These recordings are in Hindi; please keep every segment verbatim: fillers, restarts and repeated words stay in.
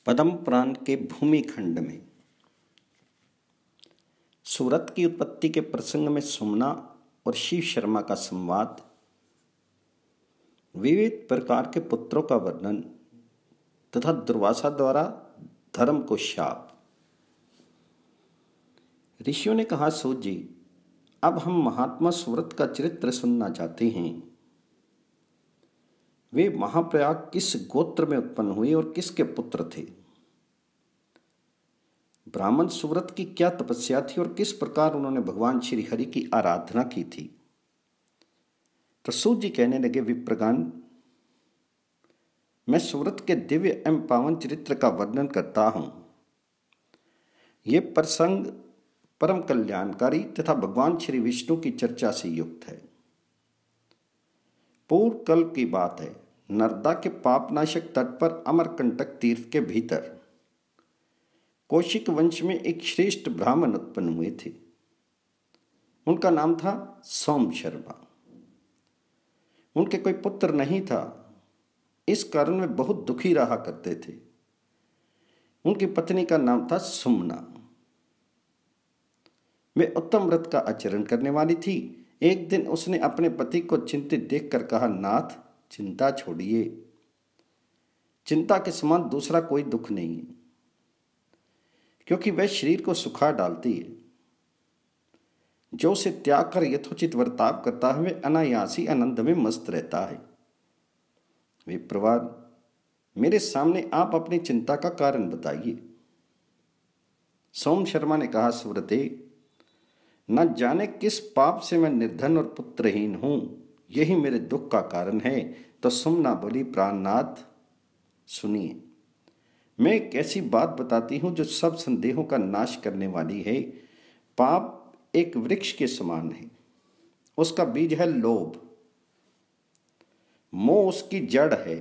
पद्म पुराण के भूमि खंड में सूरत की उत्पत्ति के प्रसंग में सुमना और शिव शर्मा का संवाद, विविध प्रकार के पुत्रों का वर्णन तथा दुर्वासा द्वारा धर्म को शाप। ऋषियों ने कहा, सूत जी, अब हम महात्मा सूरत का चरित्र सुनना चाहते हैं। वे महाप्रयाग किस गोत्र में उत्पन्न हुए और किसके पुत्र थे? ब्राह्मण सूरत की क्या तपस्या थी और किस प्रकार उन्होंने भगवान श्री हरि की आराधना की थी? तो सूत जी कहने लगे, विप्रगण, मैं सूरत के दिव्य एवं पावन चरित्र का वर्णन करता हूं। ये प्रसंग परम कल्याणकारी तथा भगवान श्री विष्णु की चर्चा से युक्त है। पूर्व कल की बात है। नर्मदा के पापनाशक तट पर अमरकंटक तीर्थ के भीतर कौशिक वंश में एक श्रेष्ठ ब्राह्मण उत्पन्न हुए थे। उनका नाम था सोम शर्मा। उनके कोई पुत्र नहीं था, इस कारण वे बहुत दुखी रहा करते थे। उनकी पत्नी का नाम था सुमना। वे उत्तम व्रत का आचरण करने वाली थी। एक दिन उसने अपने पति को चिंतित देखकर कहा, नाथ, चिंता छोड़िए। चिंता के समान दूसरा कोई दुख नहीं है, क्योंकि वह शरीर को सुखा डालती है। जो उसे त्याग कर यथोचित वर्ताव करता है, वह अनायासी आनंद में मस्त रहता है। विप्रवार, मेरे सामने आप अपनी चिंता का कारण बताइए। सोम शर्मा ने कहा, सूरते, न जाने किस पाप से मैं निर्धन और पुत्रहीन हूं, यही मेरे दुख का कारण है। तो सुमना बोली, प्राणनाथ, सुनिए, मैं एक ऐसी बात बताती हूं जो सब संदेहों का नाश करने वाली है। पाप एक वृक्ष के समान है। उसका बीज है लोभ, मोह उसकी जड़ है,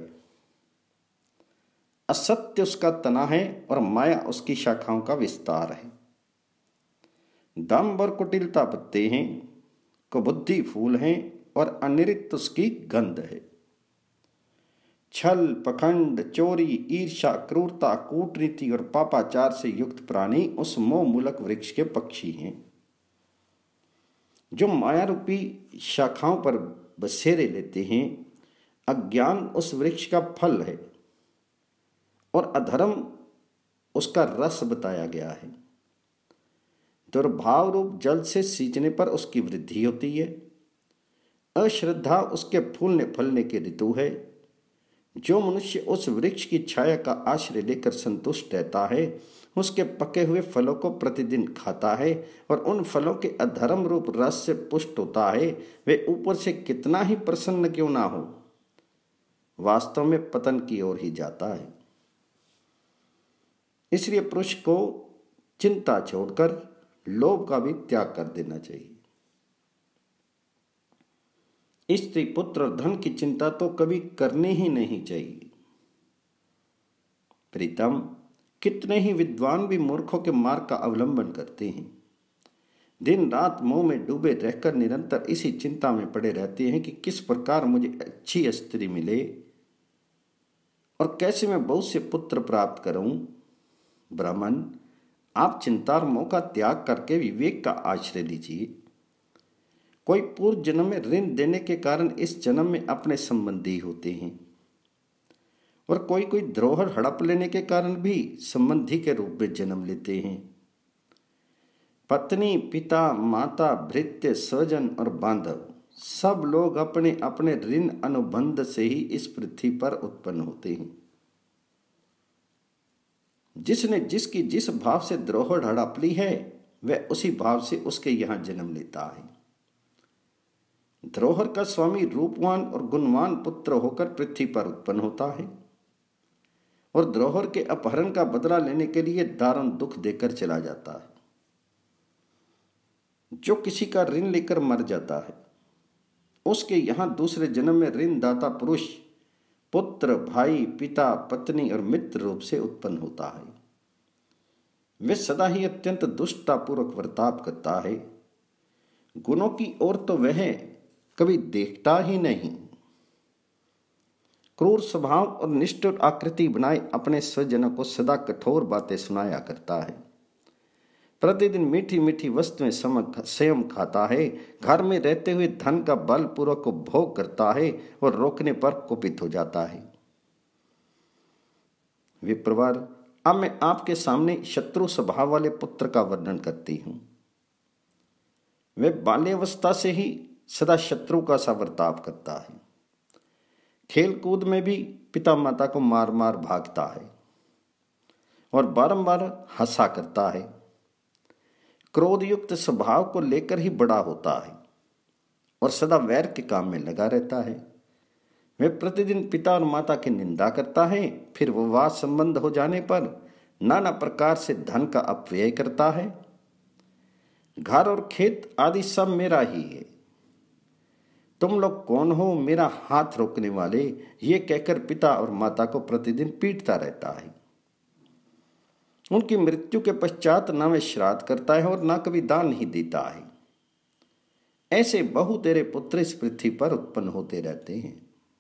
असत्य उसका तना है और माया उसकी शाखाओं का विस्तार है। दंभ और कुटिलता पत्ते हैं, कुबुद्धि फूल हैं और अनिरिक्त उसकी गंध है। छल, पखंड, चोरी, ईर्ष्या, क्रूरता, कूटनीति और पापाचार से युक्त प्राणी उस मोह मूलक वृक्ष के पक्षी हैं, जो माया रूपी शाखाओं पर बसेरे लेते हैं। अज्ञान उस वृक्ष का फल है और अधर्म उसका रस बताया गया है। दुर्भाव रूप जल से सींचने पर उसकी वृद्धि होती है। अश्रद्धा उसके फूलने फलने के ऋतु है। जो मनुष्य उस वृक्ष की छाया का आश्रय लेकर संतुष्ट रहता है, उसके पके हुए फलों को प्रतिदिन खाता है और उन फलों के अधर्म रूप रस से पुष्ट होता है, वे ऊपर से कितना ही प्रसन्न क्यों ना हो, वास्तव में पतन की ओर ही जाता है। इसलिए पुरुष को चिंता छोड़कर लोभ का भी त्याग कर देना चाहिए। स्त्री, पुत्र और धन की चिंता तो कभी करनी ही नहीं चाहिए। प्रीतम, कितने ही विद्वान भी मूर्खों के मार्ग का अवलंबन करते हैं। दिन रात मोह में डूबे रहकर निरंतर इसी चिंता में पड़े रहते हैं कि किस प्रकार मुझे अच्छी स्त्री मिले और कैसे मैं बहुत से पुत्र प्राप्त करूं। ब्राह्मण, आप चिंता और मोह का त्याग करके विवेक का आश्रय लीजिए। कोई पूर्व जन्म में ऋण देने के कारण इस जन्म में अपने संबंधी होते हैं और कोई कोई धरोहर हड़प लेने के कारण भी संबंधी के रूप में जन्म लेते हैं। पत्नी, पिता, माता, भृत्य, स्वजन और बांधव सब लोग अपने अपने ऋण अनुबंध से ही इस पृथ्वी पर उत्पन्न होते हैं। जिसने जिसकी जिस भाव से धरोहर हड़प ली है, वह उसी भाव से उसके यहां जन्म लेता है। धरोहर का स्वामी रूपवान और गुणवान पुत्र होकर पृथ्वी पर उत्पन्न होता है और धरोहर के अपहरण का बदला लेने के लिए दारुण दुख देकर चला जाता है। जो किसी का ऋण लेकर मर जाता है, उसके यहां दूसरे जन्म में ऋण दाता पुरुष पुत्र, भाई, पिता, पत्नी और मित्र रूप से उत्पन्न होता है। वे सदा ही अत्यंत दुष्टतापूर्वक वर्ताव करता है। गुणों की ओर तो वह कभी देखता ही नहीं। क्रूर स्वभाव और निष्ठुर आकृति बनाए अपने स्वजनों को सदा कठोर बातें सुनाया करता है। प्रतिदिन मीठी मीठी वस्तुएं स्वयं खाता है। घर में रहते हुए धन का बलपूर्वक भोग करता है और रोकने पर कुपित हो जाता है। विप्रवर, अब मैं आपके सामने शत्रु स्वभाव वाले पुत्र का वर्णन करती हूं। वह बाल्यावस्था से ही सदा शत्रु का सा बर्ताव करता है। खेल कूद में भी पिता माता को मार मार भागता है और बारंबार हंसा करता है। क्रोध युक्त स्वभाव को लेकर ही बड़ा होता है और सदा वैर के काम में लगा रहता है। वह प्रतिदिन पिता और माता की निंदा करता है, फिर विवाह संबंध हो जाने पर नाना प्रकार से धन का अपव्यय करता है। घर और खेत आदि सब मेरा ही है, तुम लोग कौन हो मेरा हाथ रोकने वाले, ये कहकर पिता और माता को प्रतिदिन पीटता रहता है। उनकी मृत्यु के पश्चात न वे श्राद्ध करता है और न कभी दान ही देता है। ऐसे बहु तेरे पुत्र इस पृथ्वी पर उत्पन्न होते रहते हैं।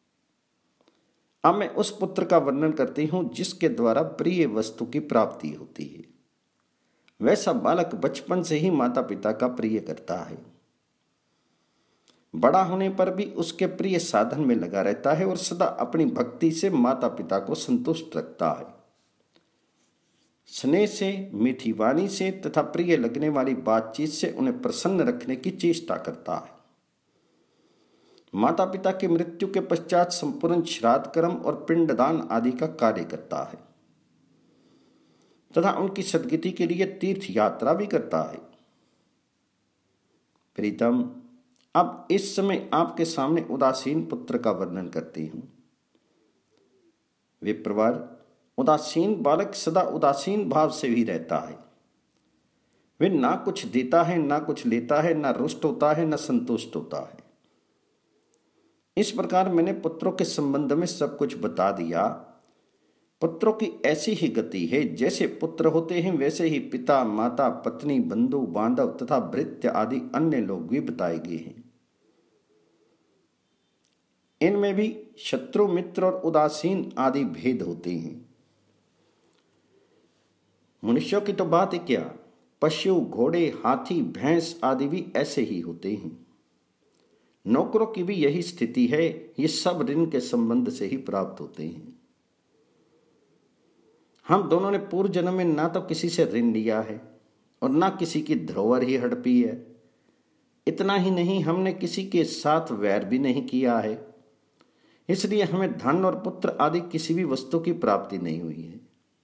अब मैं उस पुत्र का वर्णन करती हूं जिसके द्वारा प्रिय वस्तु की प्राप्ति होती है। वैसा बालक बचपन से ही माता पिता का प्रिय करता है। बड़ा होने पर भी उसके प्रिय साधन में लगा रहता है और सदा अपनी भक्ति से माता पिता को संतुष्ट रखता है। स्नेह से, मीठी वाणी से तथा प्रिय लगने वाली बातचीत से उन्हें प्रसन्न रखने की चेष्टा करता है। माता पिता की मृत्यु के पश्चात संपूर्ण श्राद्ध कर्म और पिंडदान आदि का कार्य करता है तथा उनकी सद्गति के लिए तीर्थ यात्रा भी करता है। प्रीतम, अब इस समय आपके सामने उदासीन पुत्र का वर्णन करती हूं। विप्रवर, उदासीन बालक सदा उदासीन भाव से ही रहता है। वे ना कुछ देता है, ना कुछ लेता है, ना रुष्ट होता है, ना संतुष्ट होता है। इस प्रकार मैंने पुत्रों के संबंध में सब कुछ बता दिया। पुत्रों की ऐसी ही गति है, जैसे पुत्र होते हैं वैसे ही पिता, माता, पत्नी, बंधु, बांधव तथा भृत्य आदि अन्य लोग भी बताए गए हैं। इनमें भी शत्रु, मित्र और उदासीन आदि भेद होते हैं। मनुष्यों की तो बात है क्या, पशु, घोड़े, हाथी, भैंस आदि भी ऐसे ही होते हैं। नौकरों की भी यही स्थिति है। ये सब ऋण के संबंध से ही प्राप्त होते हैं। हम दोनों ने पूर्व जन्म में ना तो किसी से ऋण लिया है और ना किसी की धरोहर ही हड़पी है। इतना ही नहीं, हमने किसी के साथ वैर भी नहीं किया है। इसलिए हमें धन और पुत्र आदि किसी भी वस्तु की प्राप्ति नहीं हुई है।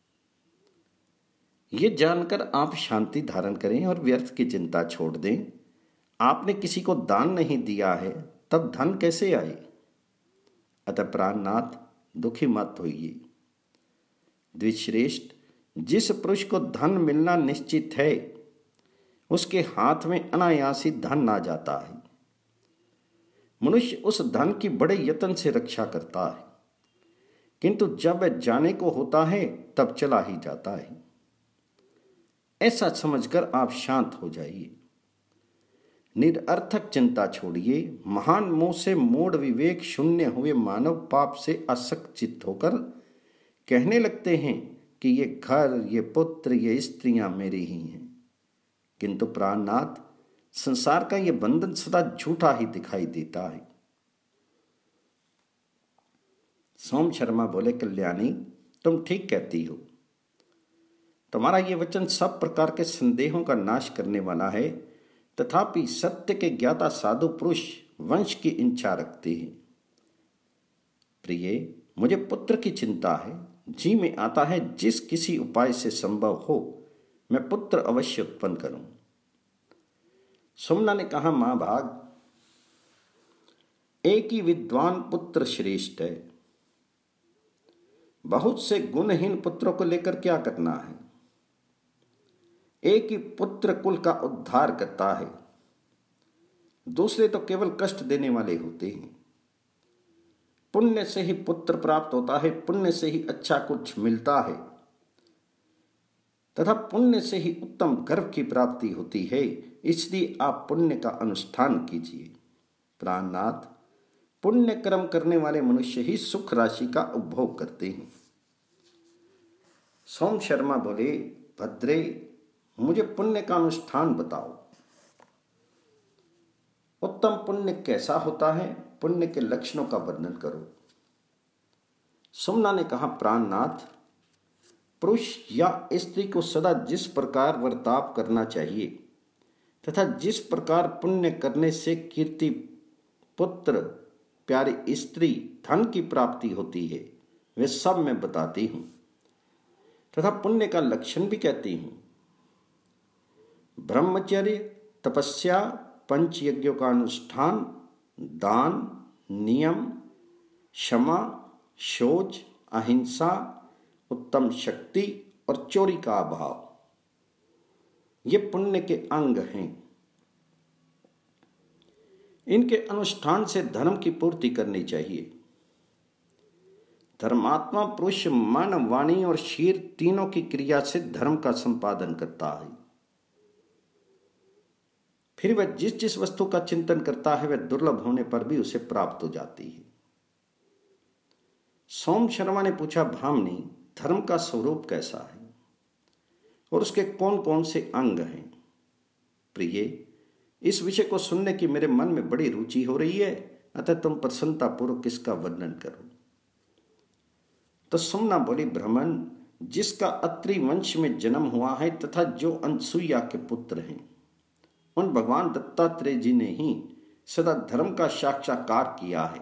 ये जानकर आप शांति धारण करें और व्यर्थ की चिंता छोड़ दें। आपने किसी को दान नहीं दिया है, तब धन कैसे आए? अतः प्राणनाथ, दुखी मत होइए। द्विश्रेष्ठ, जिस पुरुष को धन मिलना निश्चित है, उसके हाथ में अनायास ही धन आ जाता है। मनुष्य उस धन की बड़े यत्न से रक्षा करता है, किंतु जब वह जाने को होता है तब चला ही जाता है। ऐसा समझकर आप शांत हो जाइए। निरर्थक चिंता छोड़िए। महान मोह से मूढ़ विवेक शून्य हुए मानव पाप से आसक्त चित्त होकर कहने लगते हैं कि ये घर, ये पुत्र, ये स्त्रियां मेरी ही हैं। किंतु प्राणनाथ, संसार का ये बंधन सदा झूठा ही दिखाई देता है। सोम शर्मा बोले, कल्याणी, तुम ठीक कहती हो। तुम्हारा ये वचन सब प्रकार के संदेहों का नाश करने वाला है। तथापि सत्य के ज्ञाता साधु पुरुष वंश की इच्छा रखते हैं। प्रिय, मुझे पुत्र की चिंता है। जी में आता है जिस किसी उपाय से संभव हो मैं पुत्र अवश्य उत्पन्न करूं। सुमना ने कहा, मां भाग, एक ही विद्वान पुत्र श्रेष्ठ है। बहुत से गुणहीन पुत्रों को लेकर क्या करना है। एक ही पुत्र कुल का उद्धार करता है, दूसरे तो केवल कष्ट देने वाले होते हैं। पुण्य से ही पुत्र प्राप्त होता है, पुण्य से ही अच्छा कुछ मिलता है तथा पुण्य से ही उत्तम गर्भ की प्राप्ति होती है। इसलिए आप पुण्य का अनुष्ठान कीजिए। प्राणनाथ, पुण्य कर्म करने वाले मनुष्य ही सुख राशि का उपभोग करते हैं। सोम शर्मा बोले, भद्रे, मुझे पुण्य का अनुष्ठान बताओ। उत्तम पुण्य कैसा होता है, पुण्य के लक्षणों का वर्णन करो। सुमना ने कहा, प्राणनाथ, पुरुष या स्त्री को सदा जिस प्रकार बर्ताव करना चाहिए तथा जिस प्रकार पुण्य करने से कीर्ति, पुत्र, प्यारी स्त्री, धन की प्राप्ति होती है, वे सब मैं बताती हूं तथा पुण्य का लक्षण भी कहती हूं। ब्रह्मचर्य, तपस्या, पंच यज्ञों का अनुष्ठान, दान, नियम, क्षमा, शौच, अहिंसा, उत्तम शक्ति और चोरी का अभाव, ये पुण्य के अंग हैं। इनके अनुष्ठान से धर्म की पूर्ति करनी चाहिए। धर्मात्मा पुरुष मन, वाणी और शीर तीनों की क्रिया से धर्म का संपादन करता है। फिर वह जिस जिस वस्तु का चिंतन करता है वह दुर्लभ होने पर भी उसे प्राप्त हो जाती है। सोम शर्मा ने पूछा, भामनी, धर्म का स्वरूप कैसा है और उसके कौन कौन से अंग हैं? प्रिय, इस विषय को सुनने की मेरे मन में बड़ी रुचि हो रही है, अतः तुम प्रसन्नतापूर्वक इसका वर्णन करो। तो सुमना बोली, ब्राह्मण, जिसका अत्रि वंश में जन्म हुआ है तथा जो अनसुईया के पुत्र हैं, उन भगवान दत्तात्रेय जी ने ही सदा धर्म का साक्षात्कार किया है।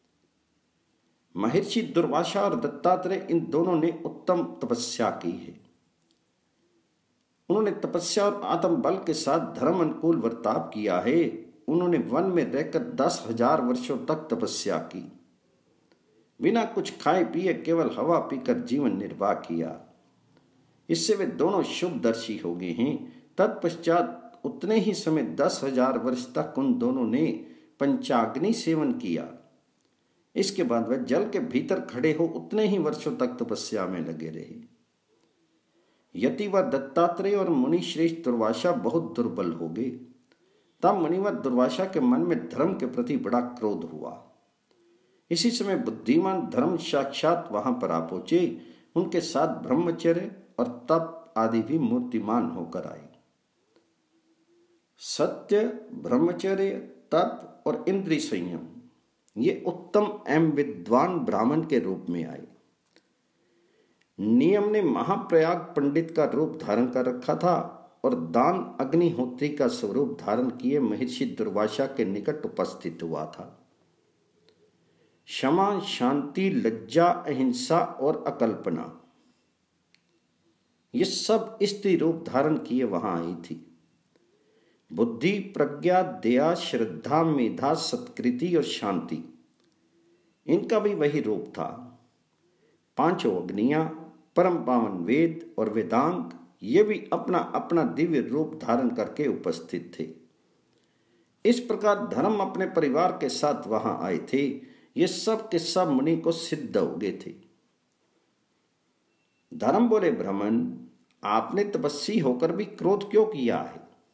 महर्षि दुर्वासा और दत्तात्रेय, इन दोनों ने उत्तम तपस्या की है। उन्होंने तपस्या और आत्म बल के साथ धर्म अनुकूल वर्ताव किया है। उन्होंने वन में रहकर दस हजार वर्षों तक तपस्या की, बिना कुछ खाए पिए केवल हवा पीकर जीवन निर्वाह किया। इससे वे दोनों शुभदर्शी हो गए हैं। तत्पश्चात उतने ही समय दस हजार वर्ष तक उन दोनों ने पंचाग्नि सेवन किया। इसके बाद वह जल के भीतर खड़े हो उतने ही वर्षों तक तपस्या में लगे रहे। यतिवर दत्तात्रेय और मुनि श्रेष्ठ दुर्वासा बहुत दुर्बल हो गए। तब मुनिवर दुर्वासा के मन में धर्म के प्रति बड़ा क्रोध हुआ। इसी समय बुद्धिमान धर्म साक्षात वहां पर आ पहुंचे। उनके साथ ब्रह्मचर्य और तप आदि भी मूर्तिमान होकर आए। सत्य, ब्रह्मचर्य, तप और इंद्रिय संयम ये उत्तम एवं विद्वान ब्राह्मण के रूप में आए। नियम ने महाप्रयाग पंडित का रूप धारण कर रखा था और दान अग्निहोत्री का स्वरूप धारण किए महर्षि दुर्वासा के निकट उपस्थित हुआ था। क्षमा, शांति, लज्जा, अहिंसा और अकल्पना ये सब स्त्री रूप धारण किए वहां आई थी। बुद्धि, प्रज्ञा, दया, श्रद्धा, मेधा, सत्कृति और शांति इनका भी वही रूप था। पांचों अग्नियां, परम पावन वेद और वेदांग ये भी अपना अपना दिव्य रूप धारण करके उपस्थित थे। इस प्रकार धर्म अपने परिवार के साथ वहां आए थे। ये सब के सब मुनि को सिद्ध हो गए थे। धर्म बोले, ब्राह्मण, आपने तपस्वी होकर भी क्रोध क्यों किया है?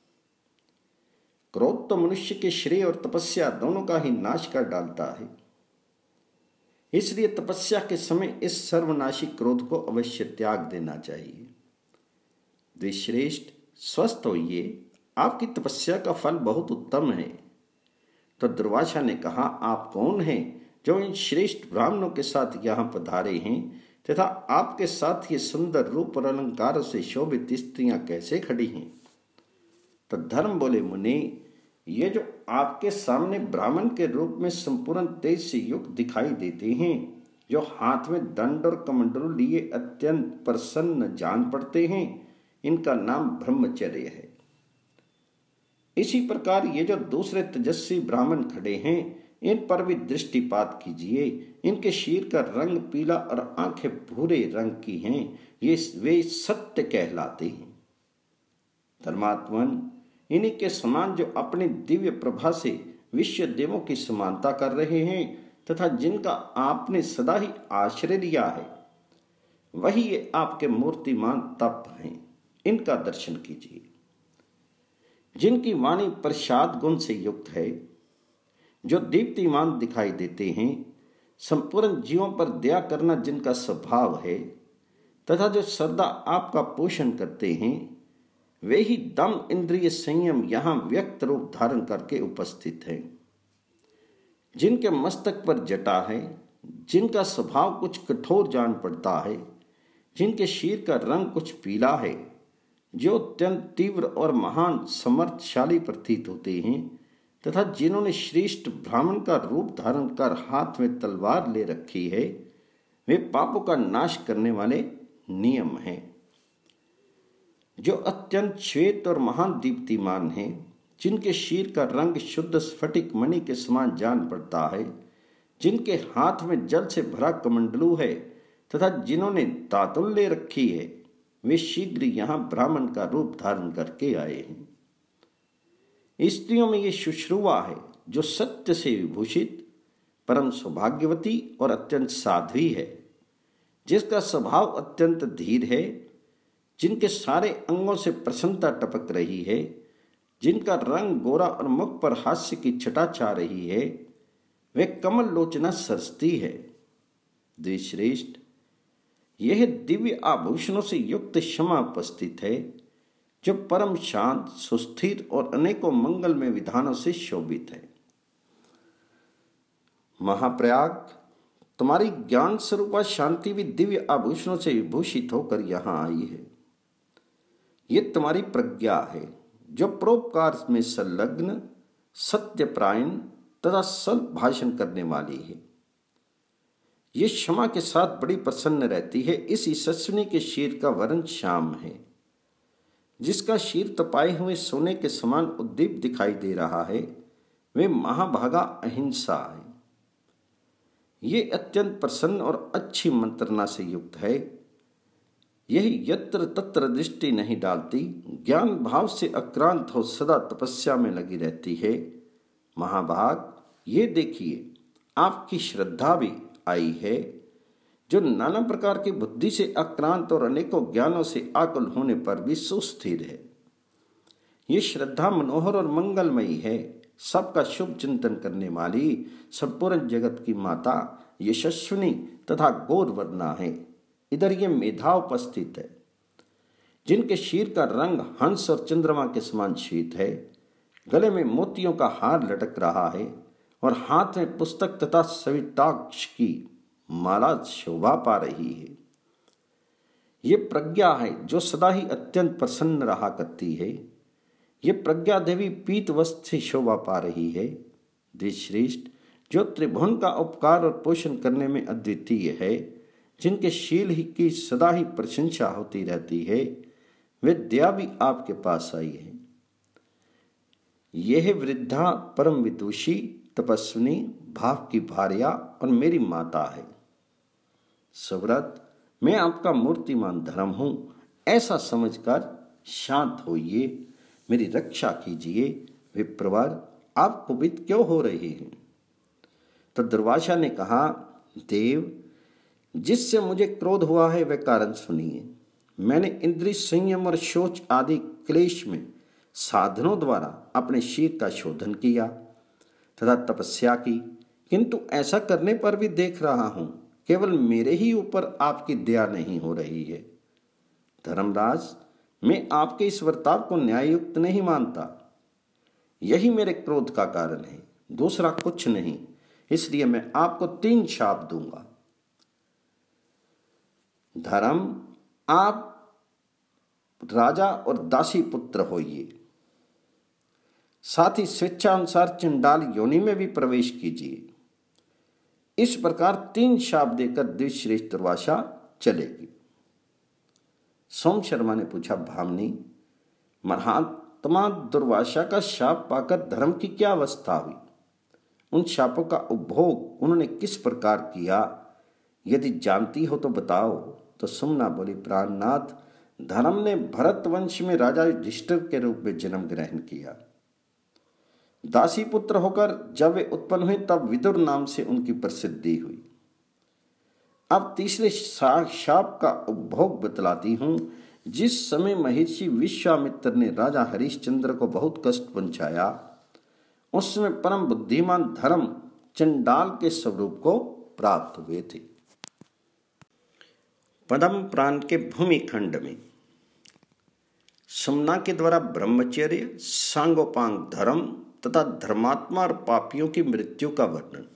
क्रोध तो मनुष्य के श्रेय और तपस्या दोनों का ही नाश कर डालता है। इसलिए तपस्या के समय इस सर्वनाशी क्रोध को अवश्य त्याग देना चाहिए। द्विश्रेष्ठ, स्वस्थ होइए, आपकी तपस्या का फल बहुत उत्तम है। तो दुर्वासा ने कहा, आप कौन हैं जो इन श्रेष्ठ ब्राह्मणों के साथ यहाँ पधारे हैं तथा आपके साथ ये सुंदर रूप और अलंकारों से शोभित स्त्रियां कैसे खड़ी हैं? तो धर्म बोले, मुनि, ये जो आपके सामने ब्राह्मण के रूप में संपूर्ण तेज से युक्त दिखाई देते हैं, जो हाथ में दंड और कमंडलू लिए अत्यंत प्रसन्न जान पड़ते हैं, इनका नाम ब्रह्मचर्य है। इसी प्रकार ये जो दूसरे तेजस्वी ब्राह्मण खड़े हैं, इन पर भी दृष्टिपात कीजिए। इनके शीर का रंग पीला और आंखें भूरे रंग की हैं। ये वे सत्य कहलाते हैं। धर्मात्मन, इन्हीं के समान जो अपनी दिव्य प्रभा से विश्व देवों की समानता कर रहे हैं तथा जिनका आपने सदा ही आश्रय लिया है, वही ये आपके मूर्तिमान तप हैं। इनका दर्शन कीजिए। जिनकी वाणी प्रसाद गुण से युक्त है, जो दीप्तिमान दिखाई देते हैं, संपूर्ण जीवों पर दया करना जिनका स्वभाव है तथा जो सदा आपका पोषण करते हैं, वे ही दम इंद्रिय संयम यहाँ व्यक्त रूप धारण करके उपस्थित हैं। जिनके मस्तक पर जटा है, जिनका स्वभाव कुछ कठोर जान पड़ता है, जिनके शीर का रंग कुछ पीला है, जो अत्यंत तीव्र और महान समर्थशाली प्रतीत होते हैं तथा जिन्होंने श्रेष्ठ ब्राह्मण का रूप धारण कर हाथ में तलवार ले रखी है, वे पापों का नाश करने वाले नियम हैं। जो अत्यंत श्वेत और महान दीप्तिमान हैं, जिनके शीर का रंग शुद्ध स्फटिक मणि के समान जान पड़ता है, जिनके हाथ में जल से भरा कमंडलू है तथा जिन्होंने दातुन ले रखी है, वे शीघ्र यहाँ ब्राह्मण का रूप धारण करके आए हैं। स्त्रियों में ये शुश्रूवा है जो सत्य से विभूषित, परम सौभाग्यवती और अत्यंत साध्वी है, जिसका स्वभाव अत्यंत धीर है, जिनके सारे अंगों से प्रसन्नता टपक रही है, जिनका रंग गोरा और मुख पर हास्य की छटा छा रही है, वे कमल लोचना सरसती है। द्विश्रेष्ठ, यह दिव्य आभूषणों से युक्त क्षमा उपस्थित है, जो परम शांत, सुस्थिर और अनेकों मंगलमय विधानों से शोभित है। महाप्रयाग, तुम्हारी ज्ञान स्वरूपा शांति भी दिव्य आभूषणों से विभूषित होकर यहाँ आई है। ये तुम्हारी प्रज्ञा है जो परोपकार में संलग्न, सत्यप्रायण तथा सल भाषण करने वाली है। ये क्षमा के साथ बड़ी प्रसन्न रहती है। इस यशस्विनी के शीर का वर्ण श्याम है, जिसका शीर तपाए हुए सोने के समान उद्दीप दिखाई दे रहा है, वे महाभागा अहिंसा है। ये अत्यंत प्रसन्न और अच्छी मंत्रणा से युक्त है। यह यत्र तत्र दृष्टि नहीं डालती, ज्ञान भाव से अक्रांत हो सदा तपस्या में लगी रहती है। महाभाग, ये देखिए आपकी श्रद्धा भी आई है, जो नाना प्रकार की बुद्धि से अक्रांत और अनेकों ज्ञानों से आकुल होने पर भी सुस्थिर है। ये श्रद्धा मनोहर और मंगलमयी है, सबका शुभ चिंतन करने वाली, संपूर्ण जगत की माता, यशस्विनी तथा गौरवर्णा है। इधर ये मेधा उपस्थित है, जिनके शीर का रंग हंस और चंद्रमा के समान शीत है, गले में मोतियों का हार लटक रहा है और हाथ में पुस्तक तथा सविताक्ष की माला शोभा पा रही है। ये प्रज्ञा है जो सदा ही अत्यंत प्रसन्न रहा करती है। ये प्रज्ञा देवी पीत वस्त्र से शोभा पा रही है। द्विश्रेष्ठ, जो त्रिभुवन का उपकार और पोषण करने में अद्वितीय है, जिनके शील ही की सदा ही प्रशंसा होती रहती है, वे दया भी आपके पास आई है। यह वृद्धा परम विदुषी, तपस्विनी, भाव की भार्या और मेरी माता है। सुव्रत, मैं आपका मूर्तिमान धर्म हूं, ऐसा समझकर शांत होइए, मेरी रक्षा कीजिए। विप्रवर, आप कुपित क्यों हो रहे हैं? तो दुर्वासा ने कहा, देव, जिससे मुझे क्रोध हुआ है वह कारण सुनिए। मैंने इंद्रिय संयम और शोच आदि क्लेश में साधनों द्वारा अपने शीर का शोधन किया तथा तपस्या की, किंतु ऐसा करने पर भी देख रहा हूं केवल मेरे ही ऊपर आपकी दया नहीं हो रही है। धर्मराज, मैं आपके इस वर्ताव को न्याययुक्त नहीं मानता। यही मेरे क्रोध का कारण है, दूसरा कुछ नहीं। इसलिए मैं आपको तीन शाप दूंगा। धर्म, आप राजा और दासी पुत्र होइए, साथ ही स्वेच्छानुसार चंडाल योनि में भी प्रवेश कीजिए। इस प्रकार तीन शाप देकर द्विश्रेष्ठ दुर्वासा चलेगी। सोम शर्मा ने पूछा, भामनी, महात्मा दुर्वासा का शाप पाकर धर्म की क्या अवस्था हुई? उन शापों का उपभोग उन्होंने किस प्रकार किया? यदि जानती हो तो बताओ। तो सुमना बोली, प्राणनाथ, धर्म ने भरत वंश में राजा युधिष्ठिर के रूप में जन्म ग्रहण किया। दासी पुत्र होकर जब वे उत्पन्न हुए तब विदुर नाम से उनकी प्रसिद्धि हुई। अब तीसरे शाप का उपभोग बतलाती हूं। जिस समय महर्षि विश्वामित्र ने राजा हरिश्चंद्र को बहुत कष्ट पहुंचाया, उसमें परम बुद्धिमान धर्म चंडाल के स्वरूप को प्राप्त हुए थे। पद्म पुराण के भूमि खंड में सुमना के द्वारा ब्रह्मचर्य, सांगोपांग धर्म तथा धर्मात्मा और पापियों की मृत्यु का वर्णन।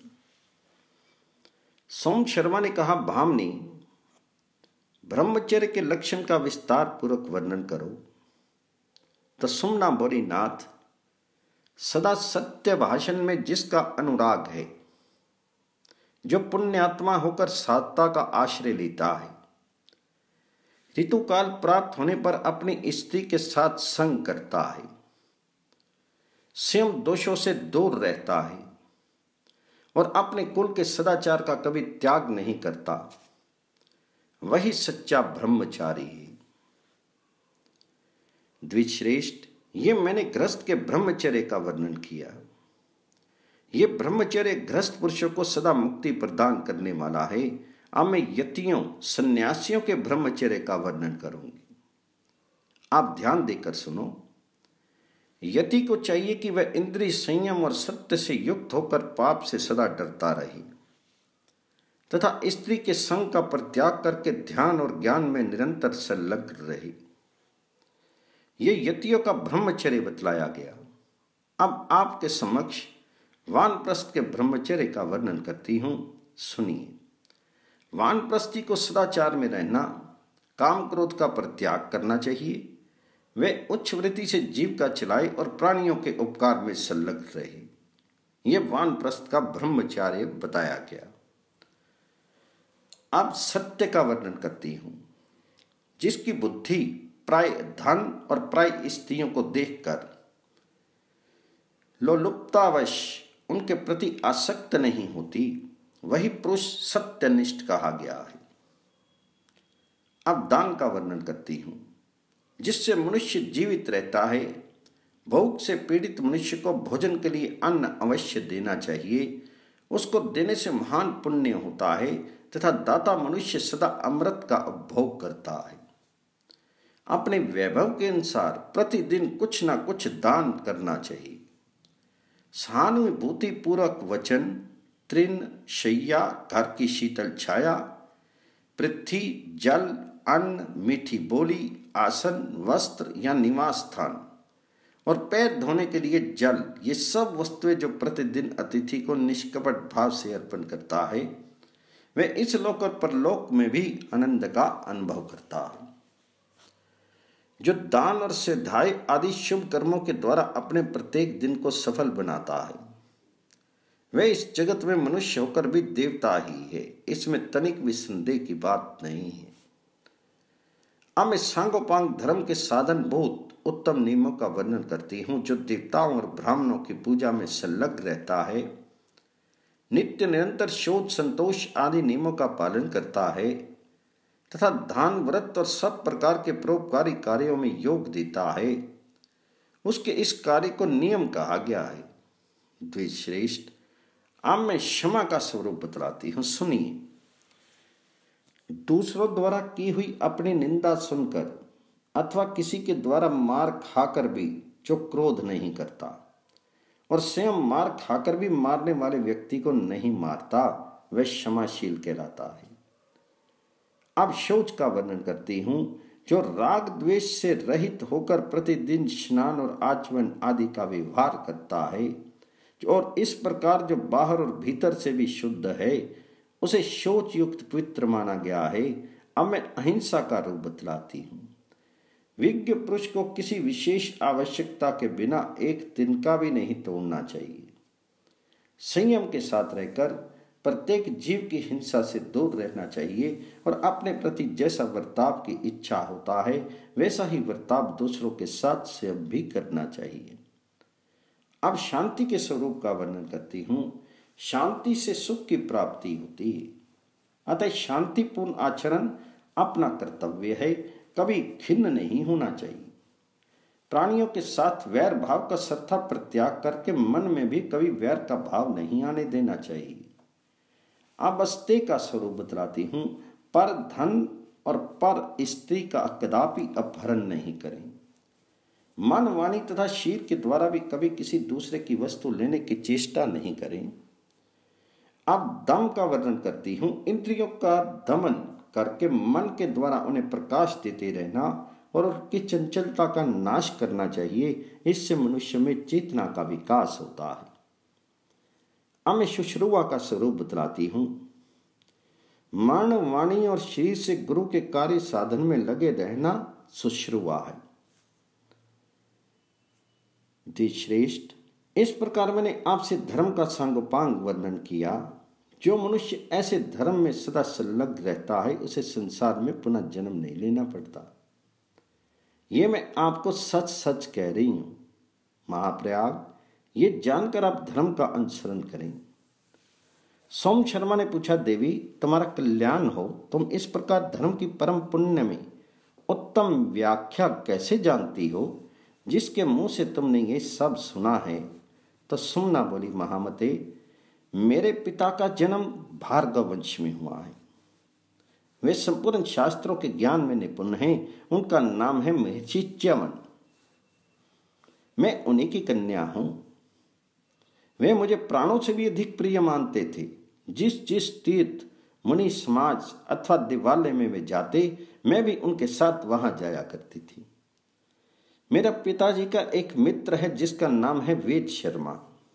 सोम शर्मा ने कहा, भामनी, ब्रह्मचर्य के लक्षण का विस्तार पूर्वक वर्णन करो। तो सुमना बोली, नाथ, सदा सत्य भाषण में जिसका अनुराग है, जो पुण्यात्मा होकर साधता का आश्रय लेता है, ऋतुकाल प्राप्त होने पर अपनी स्त्री के साथ संग करता है, स्वयं दोषों से दूर रहता है और अपने कुल के सदाचार का कभी त्याग नहीं करता, वही सच्चा ब्रह्मचारी है। द्विजश्रेष्ठ, ये मैंने गृहस्थ के ब्रह्मचर्य का वर्णन किया। ये ब्रह्मचर्य गृहस्थ पुरुषों को सदा मुक्ति प्रदान करने वाला है। अब मैं यतियों, सन्यासियों के ब्रह्मचर्य का वर्णन करूंगी। आप ध्यान देकर सुनो। यति को चाहिए कि वह इंद्रिय संयम और सत्य से युक्त होकर पाप से सदा डरता रहे तथा स्त्री के संग का परित्याग करके ध्यान और ज्ञान में निरंतर संलग्न रहे। ये यतियों का ब्रह्मचर्य बतलाया गया। अब आपके समक्ष वानप्रस्थ के ब्रह्मचर्य का वर्णन करती हूं, सुनिए। वानप्रस्थी को सदाचार में रहना, काम क्रोध का परित्याग करना चाहिए। वे उच्च वृत्ति से जीव का चलाए और प्राणियों के उपकार में संलग्न रहे। यह वानप्रस्थ का ब्रह्मचर्य बताया गया। अब सत्य का वर्णन करती हूं, जिसकी बुद्धि प्राय धन और प्राय स्त्रियों को देखकर लोलुपतावश उनके प्रति आसक्त नहीं होती, वही पुरुष सत्यनिष्ठ कहा गया है। अब दान का वर्णन करती हूं, जिससे मनुष्य जीवित रहता है। भूख से पीड़ित मनुष्य को भोजन के लिए अन्न अवश्य देना चाहिए। उसको देने से महान पुण्य होता है तथा दाता मनुष्य सदा अमृत का उपभोग करता है। अपने वैभव के अनुसार प्रतिदिन कुछ ना कुछ दान करना चाहिए। सहानुभूति पूर्वक वचन, तृण, शैया, घर की शीतल छाया, पृथ्वी, जल, अन्न, मीठी बोली, आसन, वस्त्र या निवास स्थान और पैर धोने के लिए जल, ये सब वस्तुएं जो प्रतिदिन अतिथि को निष्कपट भाव से अर्पण करता है, वह इस लोक और परलोक में भी आनंद का अनुभव करता है। जो दान और सिद्धाई आदि शुभ कर्मों के द्वारा अपने प्रत्येक दिन को सफल बनाता है, वह इस जगत में मनुष्य होकर भी देवता ही है। इसमें तनिक भी संदेह की बात नहीं है। अब मैं सांगोपांग धर्म के साधन बहुत उत्तम नियमों का वर्णन करती हूँ, जो देवताओं और ब्राह्मणों की पूजा में संलग्न रहता है, नित्य निरंतर शोच, संतोष आदि नियमों का पालन करता है तथा दान, व्रत और सब प्रकार के परोपकारी कार्यों में योग देता है। उसके इस कार्य को नियम कहा गया है। द्विजश्रेष्ठ, अब मैं क्षमा का स्वरूप बतलाती हूं, सुनिए। दूसरों द्वारा की हुई अपनी निंदा सुनकर अथवा किसी के द्वारा मार खाकर भी जो क्रोध नहीं करता और स्वयं मार खाकर भी मारने वाले व्यक्ति को नहीं मारता, वह क्षमाशील कहलाता है। अब शौच का वर्णन करती हूं, जो राग द्वेष से रहित होकर प्रतिदिन स्नान और आचमन आदि का व्यवहार करता है और इस प्रकार जो बाहर और भीतर से भी शुद्ध है, उसे शौच युक्त पवित्र माना गया है। अब मैं अहिंसा का रूप बतलाती हूँ। विज्ञ पुरुष को किसी विशेष आवश्यकता के बिना एक तिनका भी नहीं तोड़ना चाहिए। संयम के साथ रहकर प्रत्येक जीव की हिंसा से दूर रहना चाहिए और अपने प्रति जैसा बर्ताव की इच्छा होता है, वैसा ही बर्ताव दूसरों के साथ स्वयं भी करना चाहिए। अब शांति के स्वरूप का वर्णन करती हूँ। शांति से सुख की प्राप्ति होती है, अतः शांतिपूर्ण आचरण अपना कर्तव्य है। कभी खिन्न नहीं होना चाहिए। प्राणियों के साथ वैर भाव का सर्था परित्याग करके मन में भी कभी वैर का भाव नहीं आने देना चाहिए। अबस्ते का स्वरूप बतलाती हूँ। पर धन और पर स्त्री का कदापि अपहरण नहीं करें। मन, वाणी तथा शरीर के द्वारा भी कभी किसी दूसरे की वस्तु लेने की चेष्टा नहीं करें। अब दम का वर्णन करती हूँ। इंद्रियों का दमन करके मन के द्वारा उन्हें प्रकाश देते रहना और उनकी चंचलता का नाश करना चाहिए। इससे मनुष्य में चेतना का विकास होता है। अब मैं शुश्रुवा का स्वरूप बतलाती हूँ। मन, वाणी और शरीर से गुरु के कार्य साधन में लगे रहना शुश्रुवा है। श्रेष्ठ, इस प्रकार मैंने आपसे धर्म का सांगोपांग वर्णन किया। जो मनुष्य ऐसे धर्म में सदा संलग्न रहता है उसे संसार में पुनः जन्म नहीं लेना पड़ता। ये मैं आपको सच सच कह रही हूं। महाप्रयाग, ये जानकर आप धर्म का अनुसरण करें। सोम शर्मा ने पूछा, देवी तुम्हारा कल्याण हो, तुम इस प्रकार धर्म की परम पुण्य में उत्तम व्याख्या कैसे जानती हो, जिसके मुंह से तुमने ये सब सुना है? तो सुमना बोली, महामते, मेरे पिता का जन्म भार्गव वंश में हुआ है। वे संपूर्ण शास्त्रों के ज्ञान में निपुण हैं। उनका नाम है महर्षि च्यवन। मैं उन्हीं की कन्या हूं। वे मुझे प्राणों से भी अधिक प्रिय मानते थे। जिस जिस तीर्थ, मुनि समाज अथवा दिवालय में वे जाते, मैं भी उनके साथ वहां जाया करती थी। मेरा पिताजी का एक मित्र है जिसका नाम है वेद शर्मा।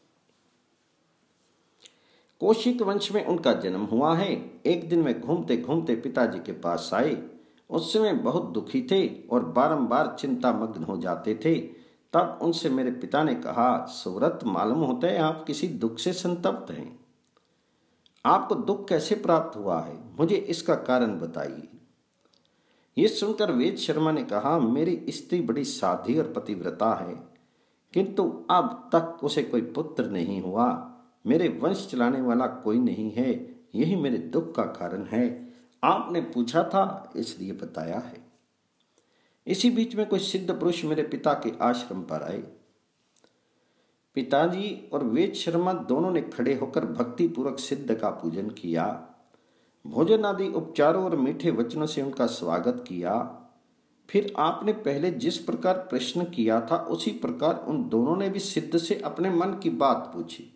कौशिक वंश में उनका जन्म हुआ है। एक दिन वे घूमते घूमते पिताजी के पास आए। उस समय बहुत दुखी थे और बारंबार चिंता मग्न हो जाते थे। तब उनसे मेरे पिता ने कहा, सुव्रत, मालूम होता है आप किसी दुख से संतप्त हैं। आपको दुख कैसे प्राप्त हुआ है? मुझे इसका कारण बताइए। ये सुनकर वेद शर्मा ने कहा, मेरी स्त्री बड़ी साध्वी और पतिव्रता है, किंतु अब तक उसे कोई पुत्र नहीं हुआ। मेरे वंश चलाने वाला कोई नहीं है। यही मेरे दुख का कारण है। आपने पूछा था इसलिए बताया है। इसी बीच में कोई सिद्ध पुरुष मेरे पिता के आश्रम पर आए। पिताजी और वेद शर्मा दोनों ने खड़े होकर भक्ति पूर्वक सिद्ध का पूजन किया। भोजन आदि उपचारों और मीठे वचनों से उनका स्वागत किया। फिर आपने पहले जिस प्रकार प्रश्न किया था उसी प्रकार उन दोनों ने भी सिद्ध से अपने मन की बात पूछी।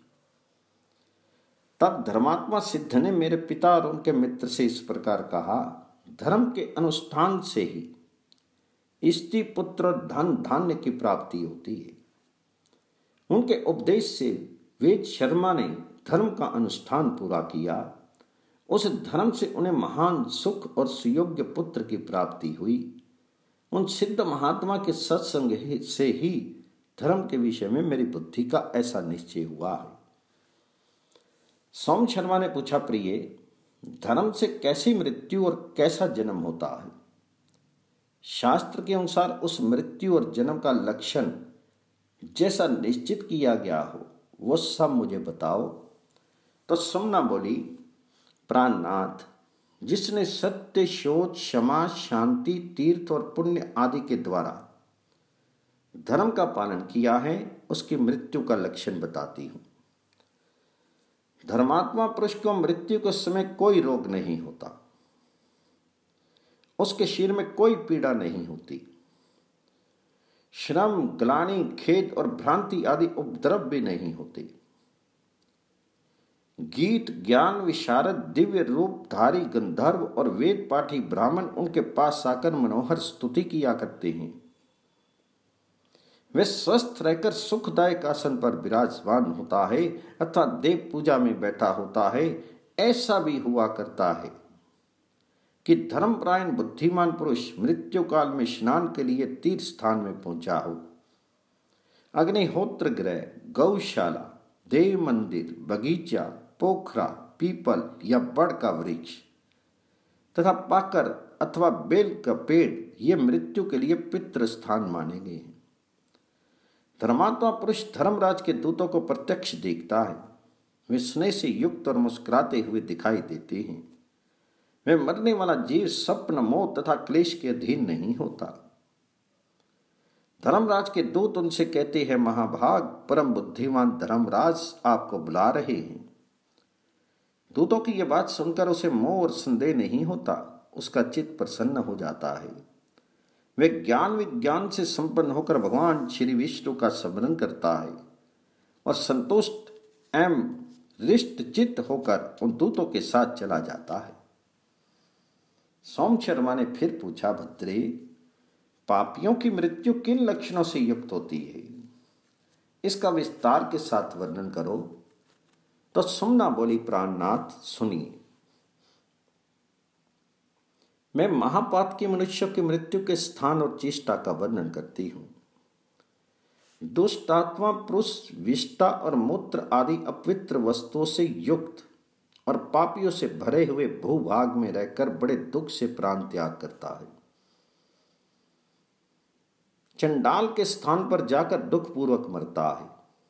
तब धर्मात्मा सिद्ध ने मेरे पिता और उनके मित्र से इस प्रकार कहा, धर्म के अनुष्ठान से ही स्त्री, पुत्र और धन धान्य की प्राप्ति होती है। उनके उपदेश से वेद शर्मा ने धर्म का अनुष्ठान पूरा किया। उस धर्म से उन्हें महान सुख और सुयोग्य पुत्र की प्राप्ति हुई। उन सिद्ध महात्मा के सत्संग से ही धर्म के विषय में मेरी बुद्धि का ऐसा निश्चय हुआ है। सोम शर्मा ने पूछा, प्रिय, धर्म से कैसी मृत्यु और कैसा जन्म होता है? शास्त्र के अनुसार उस मृत्यु और जन्म का लक्षण जैसा निश्चित किया गया हो वो सब मुझे बताओ। तो सुमना बोली, प्राणनाथ, जिसने सत्य, शोच, क्षमा, शांति, तीर्थ और पुण्य आदि के द्वारा धर्म का पालन किया है, उसकी मृत्यु का लक्षण बताती हूं। धर्मात्मा पुरुष को मृत्यु के समय कोई रोग नहीं होता। उसके शरीर में कोई पीड़ा नहीं होती। श्रम, ग्लानि, खेद और भ्रांति आदि उपद्रव भी नहीं होते। गीत, ज्ञान विशारद, दिव्य रूपधारी गंधर्व और वेद पाठी ब्राह्मण उनके पास आकर मनोहर स्तुति किया करते हैं। वे स्वस्थ रहकर सुखदायक आसन पर विराजमान होता है अथवा देव पूजा में बैठा होता है। ऐसा भी हुआ करता है कि धर्मपरायण बुद्धिमान पुरुष मृत्यु काल में स्नान के लिए तीर्थ स्थान में पहुंचा हो। अग्निहोत्र गृह, गौशाला, देव मंदिर, बगीचा, पोखरा, पीपल या बड़ का वृक्ष तथा पाकर अथवा बेल का पेड़ ये मृत्यु के लिए पितृ स्थान माने गए हैं। धर्मात्मा पुरुष धर्मराज के दूतों को प्रत्यक्ष देखता है। वे स्नेह से युक्त और मुस्कुराते हुए दिखाई देते हैं। वे मरने वाला जीव स्वप्न, मोह तथा क्लेश के अधीन नहीं होता। धर्मराज के दूत उनसे कहते हैं, महाभाग, परम बुद्धिमान धर्मराज आपको बुला रहे हैं। दूतों की यह बात सुनकर उसे मोह और संदेह नहीं होता। उसका चित्त प्रसन्न हो जाता है। वे ज्ञान विज्ञान से संपन्न होकर भगवान श्री विष्णु का स्मरण करता है और संतुष्ट एवं हृष्ट चित्त होकर उन दूतों के साथ चला जाता है। सोम शर्मा ने फिर पूछा, भद्रे, पापियों की मृत्यु किन लक्षणों से युक्त होती है? इसका विस्तार के साथ वर्णन करो। तो सुमना बोली, प्राणनाथ, सुनिए। मैं महापात की मनुष्यों की मृत्यु के स्थान और चेष्टा का वर्णन करती हूं। दुष्ट आत्मा पुरुष विष्टा और मूत्र आदि अपवित्र वस्तुओं से युक्त और पापियों से भरे हुए भूभाग में रहकर बड़े दुख से प्राण त्याग करता है। चंडाल के स्थान पर जाकर दुख पूर्वक मरता है।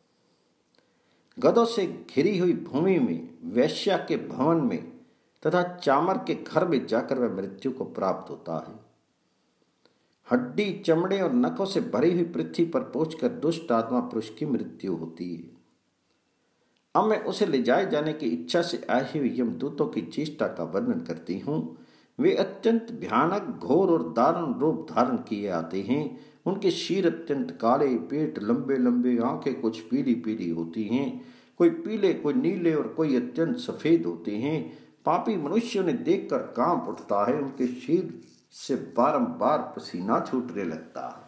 गधों से घिरी हुई भूमि में, वैश्या के भवन में तथा चामर के घर में जाकर वह मृत्यु को प्राप्त होता है। हड्डी, चमड़े और नखों से भरी हुई पृथ्वी पर पहुंचकर दुष्ट आत्मा पुरुष की मृत्यु होती है। अब मैं उसे ले जाए जाने की इच्छा से आए हुए यमदूतों की चेष्टा का वर्णन करती हूँ। वे अत्यंत भयानक, घोर और दारुण रूप धारण किए आते हैं। उनके शीर अत्यंत काले, पेट लंबे लंबे, आंखें कुछ पीली पीली होती हैं, कोई पीले, कोई नीले और कोई अत्यंत सफेद होते हैं। पापी मनुष्यों ने देखकर कांप उठता है। उनके शीर से बारंबार पसीना छूटने लगता है।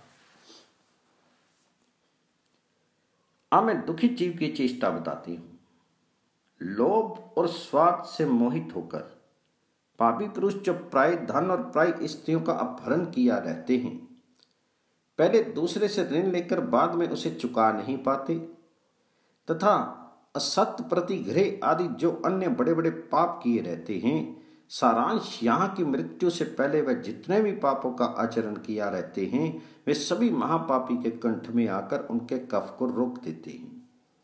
अब मैं दुखी जीव की चेष्टा बताती हूँ। लोभ और स्वार्थ से मोहित होकर पापी पुरुष जो प्राय धन और प्राय स्त्रियों का अपहरण किया रहते हैं, पहले दूसरे से ऋण लेकर बाद में उसे चुका नहीं पाते तथा असत्य प्रतिग्रह आदि जो अन्य बड़े बड़े पाप किए रहते हैं, सारांश यहाँ की मृत्यु से पहले वह जितने भी पापों का आचरण किया रहते हैं, वे सभी महापापी के कंठ में आकर उनके कफ को रोक देते हैं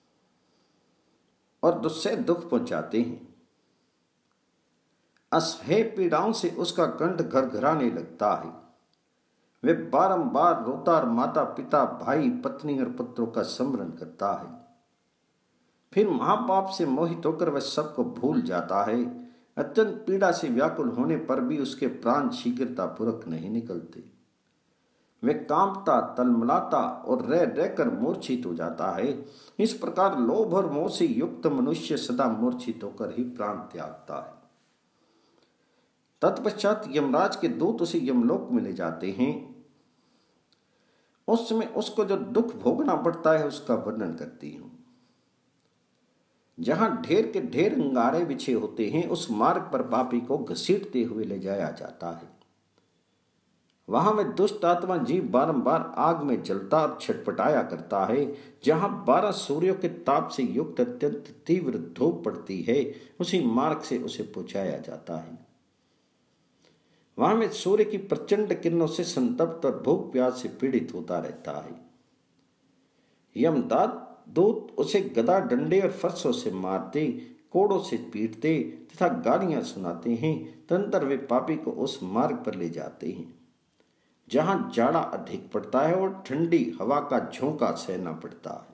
और दुस्सह दुख पहुंचाते हैं। असह्य पीड़ाओं से उसका कंठ घरघराने लगता है। वे बारंबार रोता और माता पिता, भाई, पत्नी और पुत्रों का स्मरण करता है। फिर महापाप से मोहित होकर वह सबको भूल जाता है। अत्यंत पीड़ा से व्याकुल होने पर भी उसके प्राण शीघ्रता पूर्वक नहीं निकलते। वे कांपता, तलमलाता और रह रहकर मूर्छित हो जाता है। इस प्रकार लोभ और मोह से युक्त मनुष्य सदा मूर्छित होकर ही प्राण त्यागता है। तत्पश्चात यमराज के दूत उसे यमलोक में ले जाते हैं। उस समय उसको जो दुख भोगना पड़ता है उसका वर्णन करती हूं। जहां ढेर के ढेर अंगारे बिछे होते हैं, उस मार्ग पर पापी को घसीटते हुए ले जाया जाता है। वहां में दुष्ट आत्मा जीव बारंबार आग में जलता और छटपटाया करता है। जहां बारह सूर्यों के ताप से युक्त अत्यंत तीव्र धूप पड़ती है, उसी मार्ग से उसे पहुंचाया जाता है। वहां में सूर्य की प्रचंड किरणों से संतप्त और भूख प्यास से पीड़ित होता रहता है। यमदात दूत उसे गदा, डंडे और फरसों से मारते, कोड़ों से पीटते तथा गालियां सुनाते हैं। तदंतर वे पापी को उस मार्ग पर ले जाते हैं जहां जाड़ा अधिक पड़ता है और ठंडी हवा का झोंका सहना पड़ता है।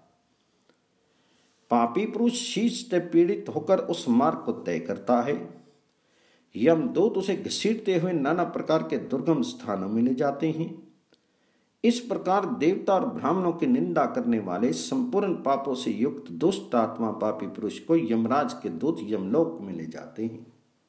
पापी पुरुष शीश से पीड़ित होकर उस मार्ग को तय करता है। यमदूत उसे घसीटते हुए नाना प्रकार के दुर्गम स्थानों में ले जाते हैं। इस प्रकार देवता और ब्राह्मणों की निंदा करने वाले संपूर्ण पापों से युक्त दुष्ट आत्मा पापी पुरुष को यमराज के दूत यमलोक में ले जाते हैं।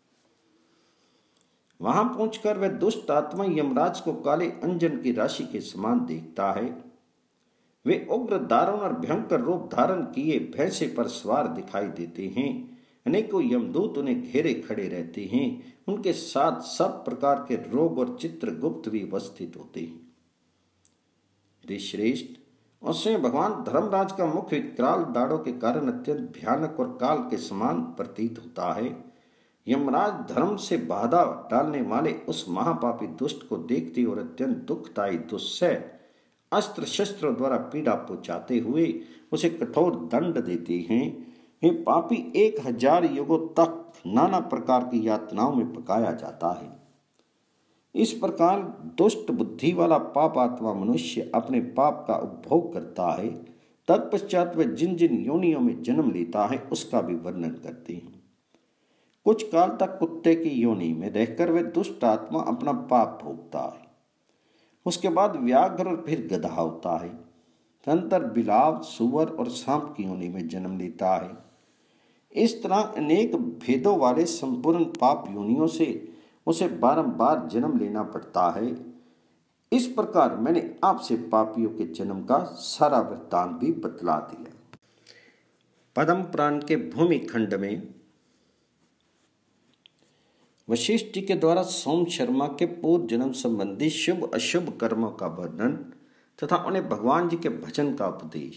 वहां पहुंचकर वह दुष्ट आत्मा यमराज को काले अंजन की राशि के समान देखता है। वे उग्र, दारुण और भयंकर रूप धारण किए भैंसे पर सवार दिखाई देते हैं। अनेकों यमदूत उन्हें घेरे खड़े रहते हैं। उनके साथ सब प्रकार के रोग और चित्रगुप्त भी उपस्थित होते हैं। श्रेष्ठ, उसमें भगवान धर्मराज का मुख विकराल दाढ़ों के कारण अत्यंत भयानक और काल के समान प्रतीत होता है। यमराज धर्म से बाधा डालने वाले उस महापापी दुष्ट को देखते और अत्यंत दुखदायी दुस्सह अस्त्र शस्त्रों द्वारा पीड़ा पहुंचाते हुए उसे कठोर दंड देते हैं। ये पापी एक हजार युगों तक नाना प्रकार की यातनाओं में पकाया जाता है। इस प्रकार दुष्ट बुद्धि वाला पाप आत्मा मनुष्य अपने पाप का उपभोग करता है। तत्पश्चात वह जिन जिन योनियों में जन्म लेता है उसका भी वर्णन करते हैं। कुछ काल तक कुत्ते की योनि में रहकर वह दुष्ट आत्मा अपना पाप भोगता है उसके बाद व्याघ्र और फिर गधा होता है। तदनंतर बिलाव, सुअर और सांप की योनि में जन्म लेता है। इस तरह अनेक भेदों वाले संपूर्ण पाप योनियों से उसे बारंबार जन्म लेना पड़ता है। इस प्रकार मैंने आपसे पापियों के जन्म का सारा वृत्तांत भी बतला दिया। पद्म पुराण के भूमि खंड में वशिष्ठ जी के द्वारा सोम शर्मा के पूर्व जन्म संबंधी शुभ अशुभ कर्मों का वर्णन तथा उन्हें भगवान जी के भजन का उपदेश।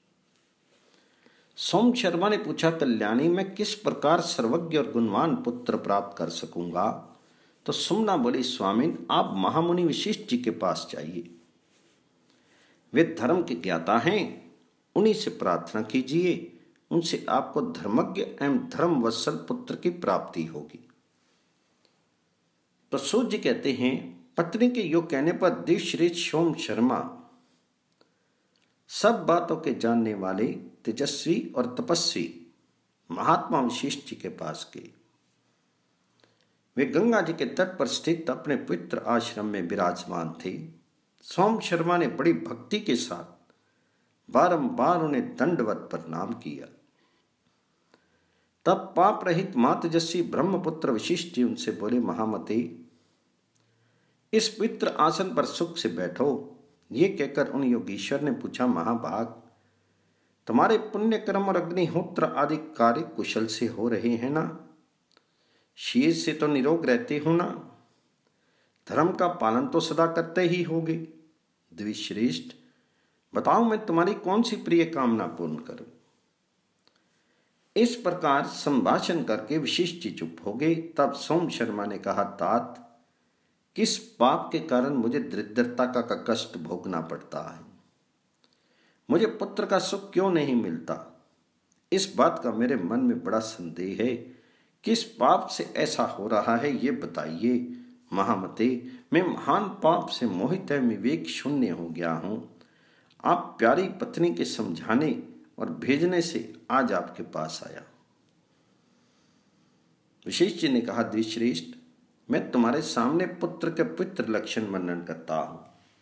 सोम शर्मा ने पूछा, कल्याणी मैं किस प्रकार सर्वज्ञ और गुणवान पुत्र प्राप्त कर सकूंगा? तो सुमना बोली, स्वामिन आप महामुनि वशिष्ठ जी के पास जाइए, वे धर्म के ज्ञाता हैं, उन्हीं से प्रार्थना कीजिए, उनसे आपको धर्मज्ञ एवं धर्म वत्सल पुत्र की प्राप्ति होगी। तो सूत जी कहते हैं, पत्नी के योग कहने पर दिव्यश्रेष्ठ सोम शर्मा सब बातों के जानने वाले तेजस्वी और तपस्वी महात्मा वशिष्ठ जी के पास गए। वे गंगा जी के तट पर स्थित अपने पवित्र आश्रम में विराजमान थे। सोम शर्मा ने बड़ी भक्ति के साथ बारंबार उन्हें दंडवत प्रणाम किया। तब पाप रहित मां तेजस्वी ब्रह्मपुत्र वशिष्ठ जी उनसे बोले, महामते इस पवित्र आसन पर सुख से बैठो। ये कहकर उन योगीश्वर ने पूछा, महाभाग तुम्हारे पुण्य कर्म और अग्निहोत्र आदि कार्य कुशल से हो रहे हैं ना? शरीर से तो निरोग रहते हो ना? धर्म का पालन तो सदा करते ही होगे। द्विश्रेष्ठ बताओ मैं तुम्हारी कौन सी प्रिय कामना पूर्ण करूं? इस प्रकार संभाषण करके वशिष्ठ जी चुप हो गए। तब सोम शर्मा ने कहा, तात किस पाप के कारण मुझे दरिद्रता का कष्ट भोगना पड़ता है? मुझे पुत्र का सुख क्यों नहीं मिलता? इस बात का मेरे मन में बड़ा संदेह है। किस पाप से ऐसा हो रहा है ये बताइए। महामते मैं महान पाप से मोहित है, विवेक शून्य हो गया हूं। आप प्यारी पत्नी के समझाने और भेजने से आज आपके पास आया। वशिष्ठ जी ने कहा, द्विश्रेष्ठ मैं तुम्हारे सामने पुत्र के पुत्र लक्षण वर्णन करता हूं।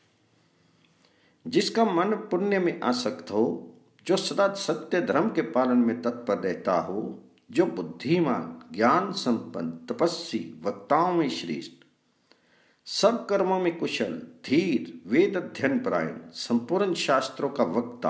जिसका मन पुण्य में आसक्त हो, जो सदा सत्य धर्म के पालन में तत्पर रहता हो, जो बुद्धिमान ज्ञान संपन्न तपस्वी वक्ताओं में श्रेष्ठ, सब कर्मों में कुशल, धीर, वेद अध्ययन परायण, संपूर्ण शास्त्रों का वक्ता,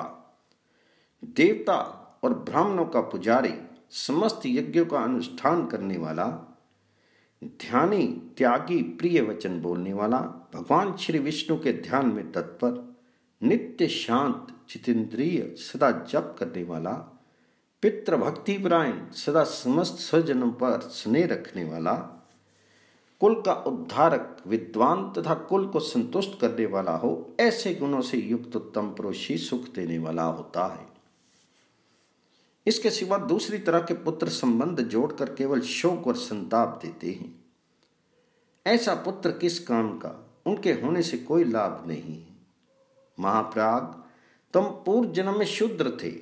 देवता और ब्राह्मणों का पुजारी, समस्त यज्ञों का अनुष्ठान करने वाला, ध्यानी, त्यागी, प्रिय वचन बोलने वाला, भगवान श्री विष्णु के ध्यान में तत्पर, नित्य शांत, चितेंद्रिय, सदा जप करने वाला, पितृ भक्ति परायण, सदा समस्त स्वजनों पर स्नेह रखने वाला, कुल का उद्धारक, विद्वान तथा कुल को संतुष्ट करने वाला हो, ऐसे गुणों से युक्त उत्तम पुरुष ही सुख देने वाला होता है। इसके सिवा दूसरी तरह के पुत्र संबंध जोड़कर केवल शोक और संताप देते हैं। ऐसा पुत्र किस काम का? उनके होने से कोई लाभ नहीं है। महाप्राग तुम पूर्व जन्म में शूद्र थे,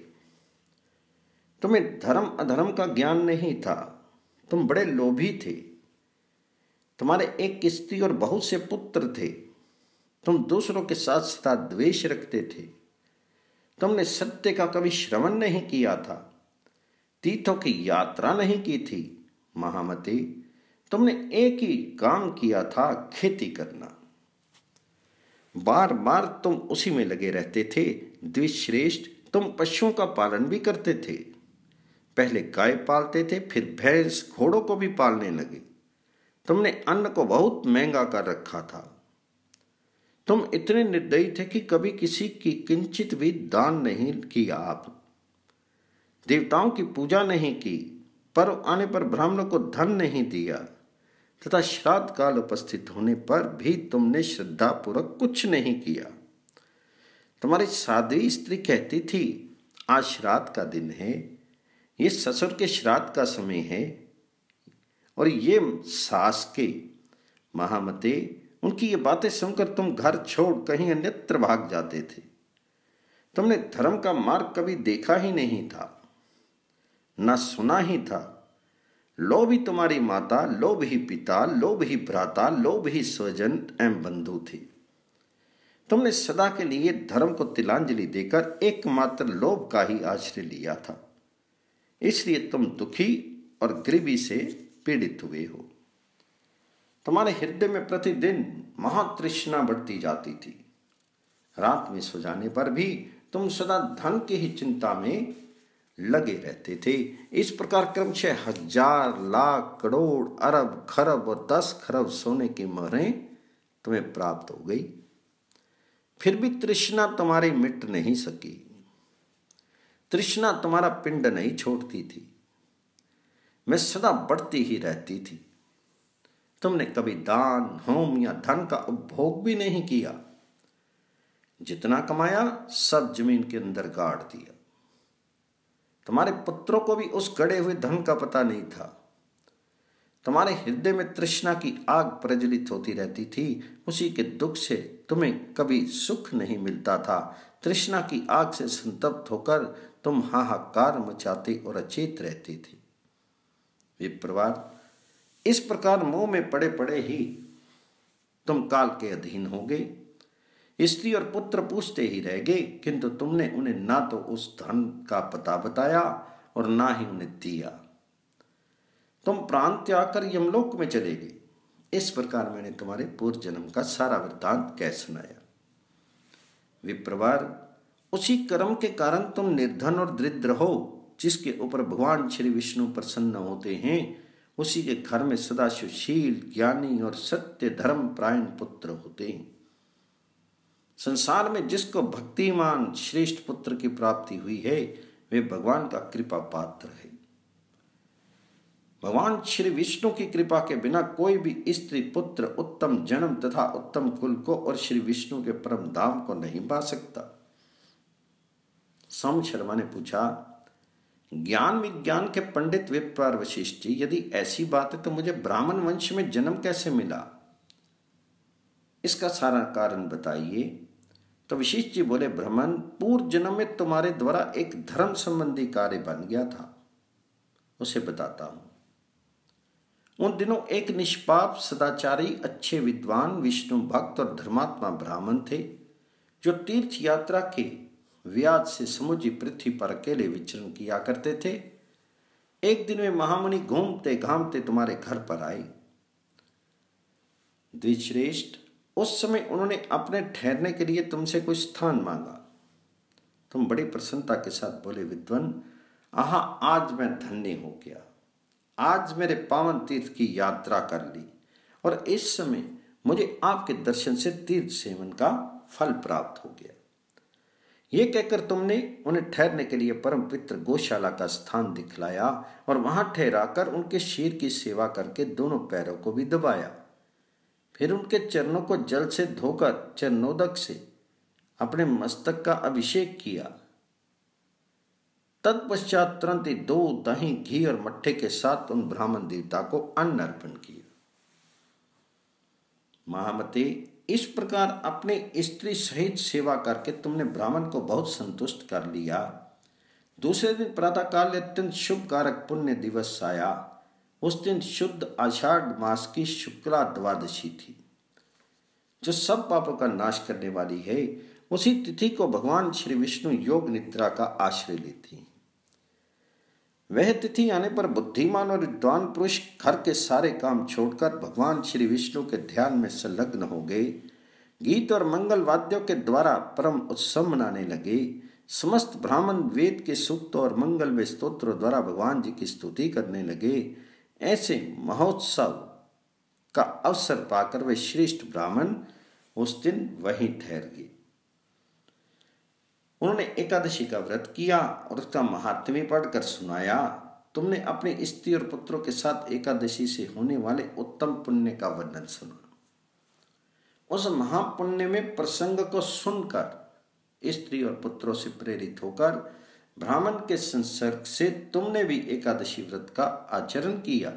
तुम्हें धर्म अधर्म का ज्ञान नहीं था, तुम बड़े लोभी थे, तुम्हारे एक स्त्री और बहुत से पुत्र थे, तुम दूसरों के साथ सदा द्वेष रखते थे, तुमने सत्य का कभी श्रवण नहीं किया था, तीर्थों की यात्रा नहीं की थी। महामते तुमने एक ही काम किया था, खेती करना, बार बार तुम उसी में लगे रहते थे। द्विश्रेष्ठ तुम पशुओं का पालन भी करते थे, पहले गाय पालते थे, फिर भैंस घोड़ों को भी पालने लगे। तुमने अन्न को बहुत महंगा कर रखा था। तुम इतने निर्दयी थे कि कभी किसी की किंचित भी दान नहीं किया। आप देवताओं की पूजा नहीं की, पर्व आने पर ब्राह्मणों को धन नहीं दिया तथा श्राद्ध काल उपस्थित होने पर भी तुमने श्रद्धा पूर्वक कुछ नहीं किया। तुम्हारी साध्वी स्त्री कहती थी, आज श्राद्ध का दिन है, ये ससुर के श्राद्ध का समय है और ये सास के। महामते उनकी ये बातें सुनकर तुम घर छोड़ कहीं अन्यत्र भाग जाते थे। तुमने धर्म का मार्ग कभी देखा ही नहीं था, न सुना ही था। लोभ ही तुम्हारी माता, लोभ ही पिता, लोभ ही भ्राता, लोभ ही स्वजन एवं बंधु थे। तुमने सदा के लिए धर्म को तिलांजलि देकर एकमात्र लोभ का ही आश्रय लिया था, इसलिए तुम दुखी और गरीबी से पीड़ित हुए हो। तुम्हारे हृदय में प्रतिदिन महातृष्णा बढ़ती जाती थी। रात में सो जाने पर भी तुम सदा धन की ही चिंता में लगे रहते थे। इस प्रकार क्रमशः हजार, लाख, करोड़, अरब, खरब और दस खरब सोने की मोहरें तुम्हें प्राप्त हो गई, फिर भी तृष्णा तुम्हारी मिट नहीं सकी। तृष्णा तुम्हारा पिंड नहीं छोड़ती थी, मैं सदा बढ़ती ही रहती थी। तुमने कभी दान, होम या धन का उपभोग भी नहीं किया। जितना कमाया सब जमीन के अंदर गाड़ दिया। तुम्हारे पुत्रों को भी उस गड़े हुए धन का पता नहीं था। तुम्हारे हृदय में तृष्णा की आग प्रज्वलित होती रहती थी, उसी के दुख से तुम्हें कभी सुख नहीं मिलता था। तृष्णा की आग से संतप्त होकर तुम हाहाकार मचाते और अचेत रहती थी। विप्रवार, इस प्रकार मोह में पड़े पड़े ही तुम काल के अधीन हो गए। स्त्री और पुत्र पूछते ही रह गए, किंतु तुमने उन्हें ना तो उस धन का पता बताया और ना ही उन्हें दिया। तुम प्राण त्याग कर यमलोक में चले गए। इस प्रकार मैंने तुम्हारे पूर्व जन्म का सारा वृत्तांत कह सुनाया। विप्रवार, उसी कर्म के कारण तुम निर्धन और दरिद्र हो, जिसके ऊपर भगवान श्री विष्णु प्रसन्न होते हैं। उसी के घर में सदा सुशील, ज्ञानी और सत्य धर्म परायण पुत्र होते हैं। संसार में जिसको भक्तिमान श्रेष्ठ पुत्र की प्राप्ति हुई है, वे भगवान का कृपा पात्र है। भगवान श्री विष्णु की कृपा के बिना कोई भी स्त्री पुत्र उत्तम जन्म तथा उत्तम कुल को और श्री विष्णु के परम धाम को नहीं पा सकता। सोम शर्मा ने पूछा, ज्ञान विज्ञान के पंडित विप्रार वशिष्ठ जी, यदि ऐसी बात है तो मुझे ब्राह्मण वंश में जन्म कैसे मिला? इसका सारा कारण बताइए। तो वशिष्ठ जी बोले, ब्राह्मण, पूर्व जन्म में तुम्हारे द्वारा एक धर्म संबंधी कार्य बन गया था, उसे बताता हूं। उन दिनों एक निष्पाप, सदाचारी, अच्छे विद्वान, विष्णु भक्त और धर्मात्मा ब्राह्मण थे, जो तीर्थ यात्रा के व्याज से समुची पृथ्वी पर अकेले विचरण किया करते थे। एक दिन वे महामुनि घूमते घामते तुम्हारे घर पर आए। द्विजश्रेष्ठ, उस समय उन्होंने अपने ठहरने के लिए तुमसे कोई स्थान मांगा। तुम बड़ी प्रसन्नता के साथ बोले, विद्वान, आहा, आज मैं धन्य हो गया। आज मेरे पावन तीर्थ की यात्रा कर ली और इस समय मुझे आपके दर्शन से तीर्थ सेवन का फल प्राप्त हो गया। ये कहकर तुमने उन्हें ठहरने के लिए परम पवित्र गौशाला का स्थान दिखलाया और वहां ठहराकर उनके शीर की सेवा करके दोनों पैरों को भी दबाया। फिर उनके चरणों को जल से धोकर चरणोदक से अपने मस्तक का अभिषेक किया। तत्पश्चात तुरंत ही दो दही, घी और मट्ठे के साथ उन ब्राह्मण देवता को अन्न अर्पण किया। महामते, इस प्रकार अपने स्त्री सहित सेवा करके तुमने ब्राह्मण को बहुत संतुष्ट कर लिया। दूसरे दिन प्रातःकाल अत्यंत शुभ कारक पुण्य दिवस आया। उस दिन शुद्ध आषाढ़ मास की शुक्ला द्वादशी थी, जो सब पापों का नाश करने वाली है। उसी तिथि को भगवान श्री विष्णु योग निद्रा का आश्रय लेते हैं। वह तिथि आने पर बुद्धिमान और विद्वान पुरुष घर के सारे काम छोड़कर भगवान श्री विष्णु के ध्यान में संलग्न हो गए। गीत और मंगल वाद्यों के द्वारा परम उत्सव मनाने लगे। समस्त ब्राह्मण वेद के सूक्त और मंगल में स्तोत्रों द्वारा भगवान जी की स्तुति करने लगे। ऐसे महोत्सव का अवसर पाकर वे श्रेष्ठ ब्राह्मण उस दिन वहीं ठहर गए। उन्होंने एकादशी का व्रत किया और उसका महात्म्य पढ़कर सुनाया। तुमने अपनी स्त्री और पुत्रों के साथ एकादशी से होने वाले उत्तम पुण्य का वर्णन सुना। उस महापुण्य में प्रसंग को सुनकर स्त्री और पुत्रों से प्रेरित होकर ब्राह्मण के संसर्ग से तुमने भी एकादशी व्रत का आचरण किया।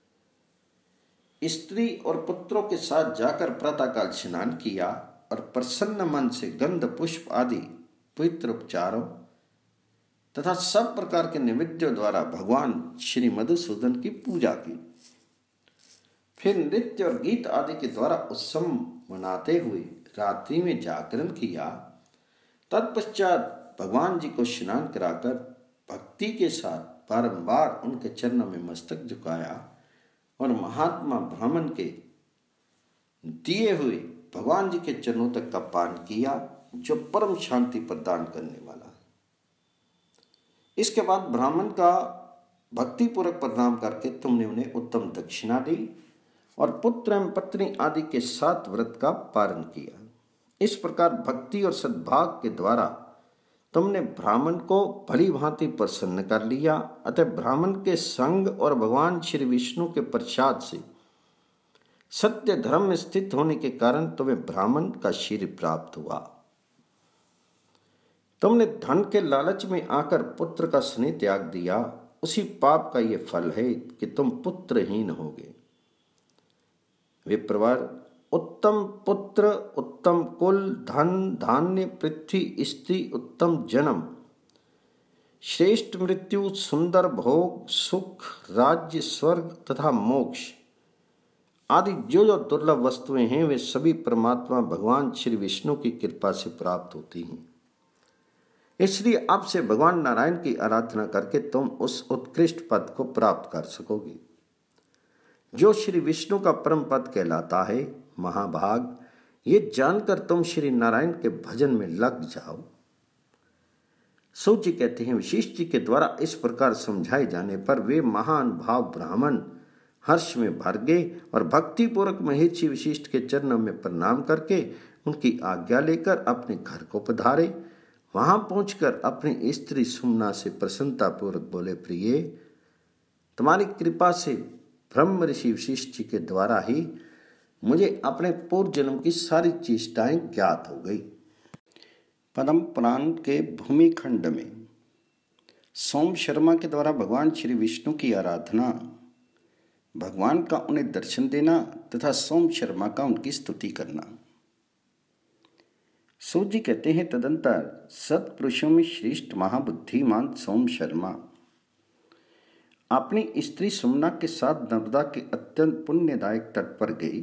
स्त्री और पुत्रों के साथ जाकर प्रातःकाल स्नान किया और प्रसन्न मन से गंध पुष्प आदि पवित्र उपचारों तथा सब प्रकार के नैवेद्यों द्वारा भगवान श्री मधुसूदन की पूजा की। फिर नृत्य और गीत आदि के द्वारा उत्सव मनाते हुए रात्रि में जागरण किया। तत्पश्चात भगवान जी को स्नान कराकर भक्ति के साथ बारंबार उनके चरणों में मस्तक झुकाया और महात्मा ब्राह्मण के दिए हुए भगवान जी के चरणों तक का पान किया, जो परम शांति प्रदान करने वाला। इसके बाद ब्राह्मण का भक्तिपूर्वक प्रणाम करके तुमने उन्हें उत्तम दक्षिणा दी और पुत्र एवं पत्नी आदि के साथ व्रत का पालन किया। इस प्रकार भक्ति और सद्भाव के द्वारा तुमने ब्राह्मण को भली भांति प्रसन्न कर लिया। अतः ब्राह्मण के संग और भगवान श्री विष्णु के प्रसाद से सत्य धर्म में स्थित होने के कारण तुम्हें ब्राह्मण का शीर प्राप्त हुआ। तुमने धन के लालच में आकर पुत्र का स्नेह त्याग दिया, उसी पाप का ये फल है कि तुम पुत्रहीन होगे। विप्रवर, उत्तम पुत्र, उत्तम कुल, धन, धान्य, पृथ्वी, स्त्री, उत्तम जन्म, श्रेष्ठ मृत्यु, सुंदर भोग, सुख, राज्य, स्वर्ग तथा मोक्ष आदि जो जो दुर्लभ वस्तुएं हैं वे सभी परमात्मा भगवान श्री विष्णु की कृपा से प्राप्त होती हैं। इसलिए अब से भगवान नारायण की आराधना करके तुम उस उत्कृष्ट पद को प्राप्त कर सकोगे जो श्री विष्णु का परम पद कहलाता है। महाभाग, ये जानकर तुम श्री नारायण के भजन में लग जाओ। सूत जी कहते हैं, वशिष्ठ जी के द्वारा इस प्रकार समझाए जाने पर वे महान भाव ब्राह्मण हर्ष में भर गए और भक्ति पूर्वक महर्षि वशिष्ठ के चरणों में प्रणाम करके उनकी आज्ञा लेकर अपने घर को पधारे। वहां पहुंचकर अपनी स्त्री सुमना से प्रसन्नता पूर्वक बोले, प्रिय, तुम्हारी कृपा से ब्रह्म ऋषि वशिष्ठ जी के द्वारा ही मुझे अपने पूर्व जन्म की सारी चेष्टाएं ज्ञात हो गई। पद्म पुराण के भूमिखंड में सोम शर्मा के द्वारा भगवान श्री विष्णु की आराधना, भगवान का उन्हें दर्शन देना तथा सोम शर्मा का उनकी स्तुति करना। सूत जी कहते हैं, तदंतर सत्पुरुषों में श्रेष्ठ महाबुद्धिमान सोम शर्मा अपनी स्त्री सुमना के साथ नर्मदा के अत्यंत पुण्यदायक तट पर गई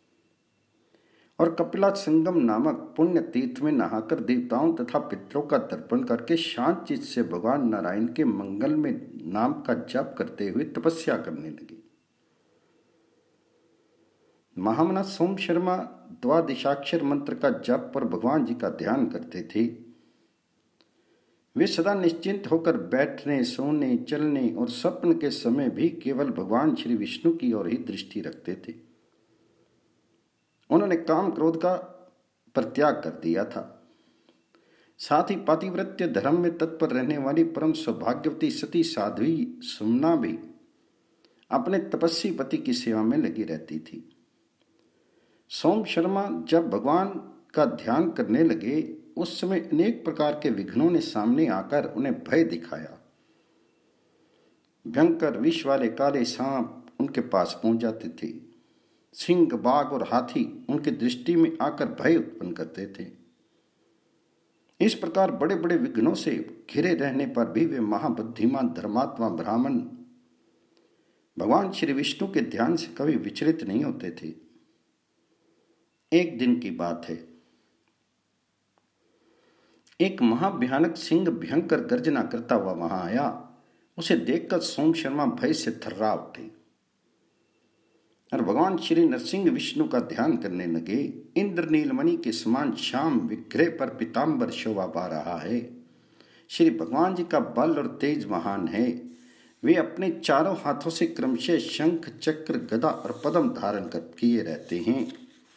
और कपिला संगम नामक पुण्य तीर्थ में नहाकर देवताओं तथा पितरों का तर्पण करके शांत चित्त से भगवान नारायण के मंगल में नाम का जप करते हुए तपस्या करने लगी। महामना सोम शर्मा द्वादशाक्षर मंत्र का जप और भगवान जी का ध्यान करते थे। वे सदा निश्चिंत होकर बैठने, सोने, चलने और स्वप्न के समय भी केवल भगवान श्री विष्णु की ओर ही दृष्टि रखते थे। उन्होंने काम क्रोध का परित्याग कर दिया था। साथ ही पातिव्रत्य धर्म में तत्पर रहने वाली परम सौभाग्यवती सती साध्वी सुमना भी अपने तपस्वी पति की सेवा में लगी रहती थी। सोम शर्मा जब भगवान का ध्यान करने लगे, उस समय अनेक प्रकार के विघ्नों ने सामने आकर उन्हें भय दिखाया। भयंकर विष वाले काले सांप उनके पास पहुंच जाते थे। सिंह, बाघ और हाथी उनकी दृष्टि में आकर भय उत्पन्न करते थे। इस प्रकार बड़े बड़े विघ्नों से घिरे रहने पर भी वे महाबुद्धिमान धर्मात्मा ब्राह्मण भगवान श्री विष्णु के ध्यान से कभी विचलित नहीं होते थे। एक दिन की बात है, एक महाभयानक सिंह भयंकर गर्जना करता हुआ वहां आया। उसे देखकर सोम शर्मा भय से थर्रा उठे और भगवान श्री नरसिंह विष्णु का ध्यान करने लगे। इंद्र नीलमणि के समान श्याम विग्रह पर पीताम्बर शोभा पा रहा है। श्री भगवान जी का बल और तेज महान है। वे अपने चारों हाथों से क्रमशः शंख, चक्र, गदा और पद्म धारण कर किए रहते हैं।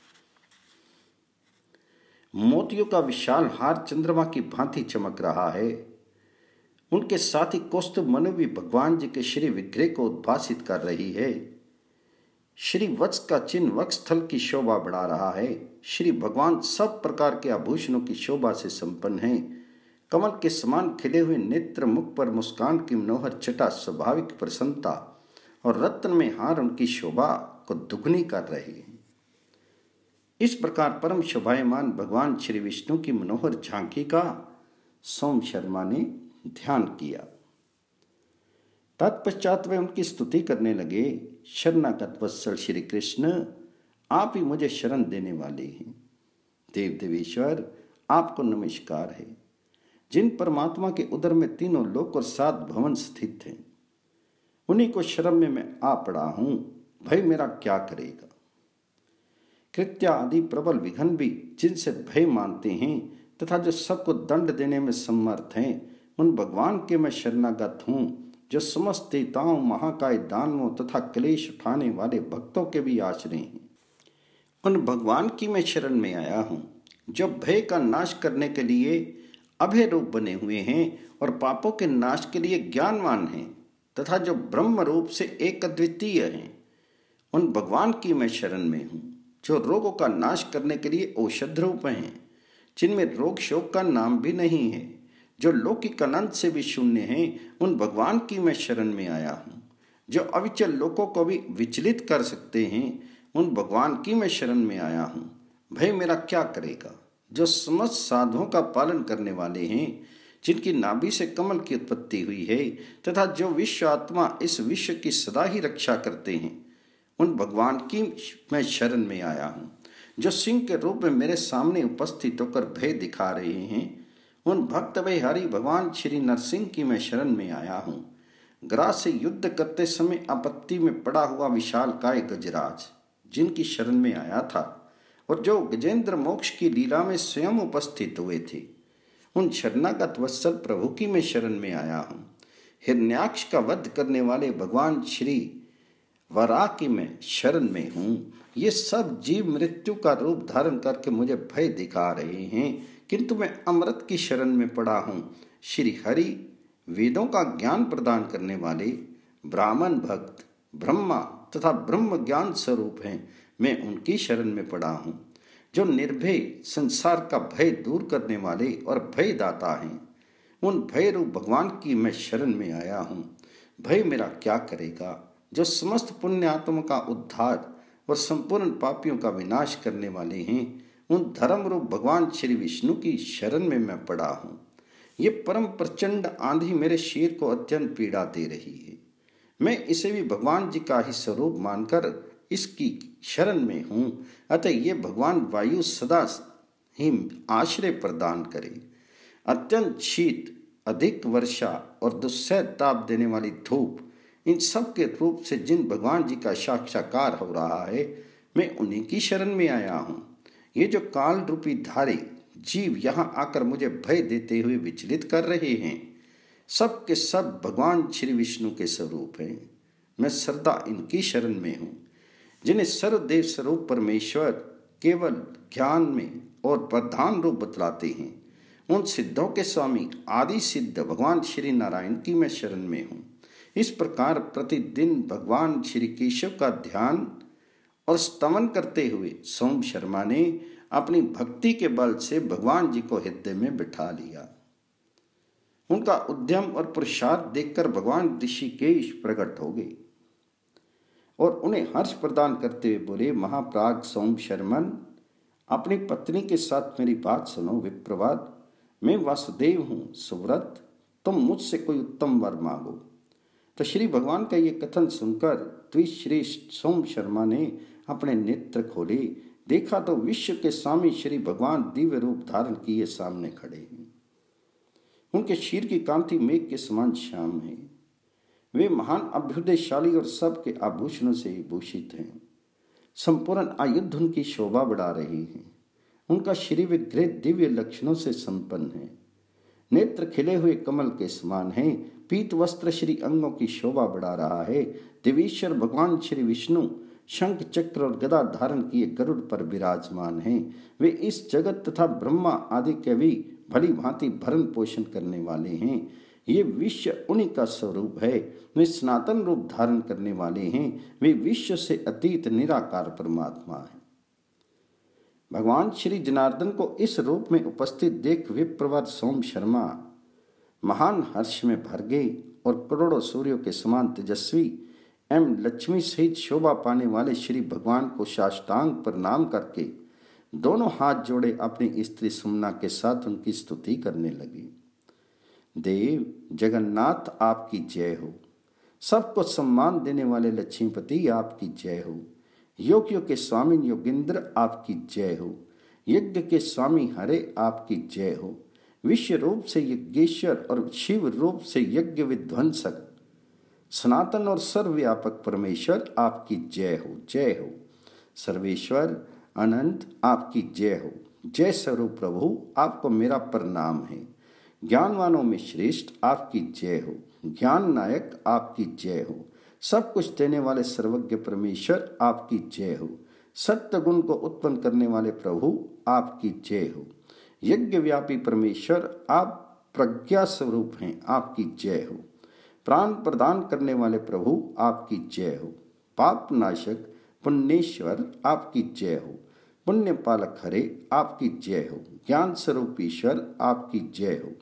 मोतियों का विशाल हार चंद्रमा की भांति चमक रहा है। उनके साथ ही कौस्तुभ मनु भी भगवान जी के श्री विग्रह को उद्भासित कर रही है। श्री वत्स का चिन्ह वक्षस्थल की शोभा बढ़ा रहा है। श्री भगवान सब प्रकार के आभूषणों की शोभा से संपन्न है। कमल के समान खिले हुए नेत्र, मुख पर मुस्कान की मनोहर छटा, स्वाभाविक प्रसन्नता और रत्न में हार उनकी शोभा को दुगनी कर रहे हैं। इस प्रकार परम शोभायमान भगवान श्री विष्णु की मनोहर झांकी का सोम शर्मा ने ध्यान किया। तत्पश्चात वे उनकी स्तुति करने लगे, शरणागत वत्सल श्री कृष्ण, आप ही मुझे शरण देने वाले हैं। देव देवेश्वर, आपको नमस्कार है। जिन परमात्मा के उदर में तीनों लोक और सात भवन स्थित हैं, उन्हीं को शरण में मैं आ पड़ा हूं, भय मेरा क्या करेगा। कृत्या आदि प्रबल विघन भी जिनसे भय मानते हैं तथा जो सबको दंड देने में समर्थ हैं, उन भगवान के मैं शरणागत हूं, जो समस्त देवताओं, महाकाय, दानवों तथा क्लेश उठाने वाले भक्तों के भी आश्रय हैं। उन भगवान की मैं शरण में आया हूं, जो भय का नाश करने के लिए अभय रूप बने हुए हैं और पापों के नाश के लिए ज्ञानवान हैं तथा जो ब्रह्म रूप से एक अद्वितीय हैं। उन भगवान की मैं शरण में हूँ, जो रोगों का नाश करने के लिए औषध रूप हैं, जिनमें रोग शोक का नाम भी नहीं है, जो लौकिक अनंत से भी शून्य हैं। उन भगवान की मैं शरण में आया हूँ, जो अविचल लोकों को भी विचलित कर सकते हैं। उन भगवान की मैं शरण में आया हूँ, भय मेरा क्या करेगा। जो समस्त साधुओं का पालन करने वाले हैं, जिनकी नाभि से कमल की उत्पत्ति हुई है तथा जो विश्व आत्मा इस विश्व की सदा ही रक्षा करते हैं, उन भगवान की मैं शरण में आया हूँ, जो सिंह के रूप में मेरे सामने उपस्थित होकर भय दिखा रहे हैं। उन भक्त वे हरि भगवान श्री नरसिंह की मैं शरण में आया हूँ। ग्रास से युद्ध करते समय आपत्ति में पड़ा हुआ विशाल काय गजराज, जिनकी शरण में आया था और जो गजेंद्र मोक्ष की लीला में स्वयं उपस्थित हुए थे, उन शरणागत वत्सल प्रभु की मैं शरण में आया हूँ। हिरण्याक्ष का वध करने वाले भगवान श्री वराह की मैं शरण में हूँ। ये सब जीव मृत्यु का रूप धारण करके मुझे भय दिखा रहे हैं, किंतु मैं अमृत की शरण में पड़ा हूँ। श्री हरि वेदों का ज्ञान प्रदान करने वाले ब्राह्मण भक्त ब्रह्मा तथा ब्रह्म ज्ञान स्वरूप हैं, मैं उनकी शरण में पड़ा हूँ। जो निर्भय संसार का भय दूर करने वाले और भय दाता हैं, उन भय रूप भगवान की मैं शरण में आया हूँ। भय मेरा क्या करेगा। जो समस्त पुण्य आत्मा का उद्धार और संपूर्ण पापियों का विनाश करने वाले हैं, उन धर्म रूप भगवान श्री विष्णु की शरण में मैं पड़ा हूँ। ये परम प्रचंड आंधी मेरे शरीर को अत्यंत पीड़ा दे रही है। मैं इसे भी भगवान जी का ही स्वरूप मानकर इसकी शरण में हूँ। अतः ये भगवान वायु सदा ही आश्रय प्रदान करे। अत्यंत शीत, अधिक वर्षा और दुस्सह ताप देने वाली धूप, इन सब के रूप से जिन भगवान जी का साक्षात्कार हो रहा है, मैं उन्हीं की शरण में आया हूँ। ये जो काल रूपी धारे जीव यहाँ आकर मुझे भय देते हुए विचलित कर रहे हैं, सब के सब भगवान श्री विष्णु के स्वरूप हैं। मैं सदा इनकी शरण में हूँ, जिन्हें सर्वदेव स्वरूप परमेश्वर केवल ज्ञान में और प्रधान रूप बतलाते हैं। उन सिद्धों के स्वामी आदि सिद्ध भगवान श्री नारायण की मैं शरण में हूँ। इस प्रकार प्रतिदिन भगवान श्री केशव का ध्यान और स्तवन करते हुए सोम शर्मा ने अपनी भक्ति के बल से भगवान जी को हृदय में बिठा लिया। उनका उद्यम और पुरुषार्थ देखकर भगवान ऋषिकेश प्रकट हो गए और उन्हें हर्ष प्रदान करते हुए बोले, महाप्राग सोम शर्मन, अपनी पत्नी के साथ मेरी बात सुनो। विप्रवाद, मैं वासुदेव हूँ सुव्रत, तुम मुझसे कोई उत्तम वर मांगो। तो श्री भगवान का ये कथन सुनकर द्विश्रेष्ठ सोम शर्मा ने अपने नेत्र खोले। देखा तो विश्व के स्वामी श्री भगवान दिव्य रूप धारण किए सामने खड़े हैं। उनके शीर की कांति मेघ के समान श्याम है। वे महान अभ्युदयशाली और सबके आभूषणों से भूषित हैं। संपूर्ण आयुध उनकी शोभा बढ़ा रही है। उनका श्री विग्रह दिव्य लक्षणों से संपन्न है। नेत्र खिले हुए कमल के समान है। पीत वस्त्र श्री अंगों की शोभा बढ़ा रहा है। देवीश्वर भगवान श्री विष्णु शंख चक्र और गदा धारण किए गरुड़ पर विराजमान हैं। वे इस जगत तथा ब्रह्मा आदि के भी भली भांति भरण पोषण करने वाले हैं। ये विश्व उन्हीं का स्वरूप है। वे सनातन रूप धारण करने वाले हैं। वे विश्व से अतीत निराकार परमात्मा है। भगवान श्री जनार्दन को इस रूप में उपस्थित देख विप्रवर सोम शर्मा महान हर्ष में भर गए और करोड़ों सूर्यों के समान तेजस्वी एवं लक्ष्मी सहित शोभा पाने वाले श्री भगवान को साष्टांग प्रणाम करके दोनों हाथ जोड़े अपनी स्त्री सुमना के साथ उनकी स्तुति करने लगे। देव जगन्नाथ आपकी जय हो। सबको सम्मान देने वाले लक्ष्मीपति आपकी जय हो। योगियों के स्वामी योगेंद्र आपकी जय हो। यज्ञ के स्वामी हरे आपकी जय हो। विश्व रूप से यज्ञेश्वर और शिव रूप से यज्ञ विध्वंसक सनातन और सर्वव्यापक परमेश्वर आपकी जय हो, जय हो। सर्वेश्वर अनंत आपकी जय हो। जय स्वरूप प्रभु आपको मेरा प्रणाम है। ज्ञानवानों में श्रेष्ठ आपकी जय हो। ज्ञान नायक आपकी जय हो। सब कुछ देने वाले सर्वज्ञ परमेश्वर आपकी जय हो। सत्य गुण को उत्पन्न करने वाले प्रभु आपकी जय हो। यज्ञ व्यापी परमेश्वर आप प्रज्ञा स्वरूप हैं, आपकी जय हो। प्राण प्रदान करने वाले प्रभु आपकी जय हो। पाप नाशक पुण्येश्वर आपकी जय हो। पुण्य पालक हरे आपकी जय हो। ज्ञान स्वरूप ईश्वर आपकी जय हो।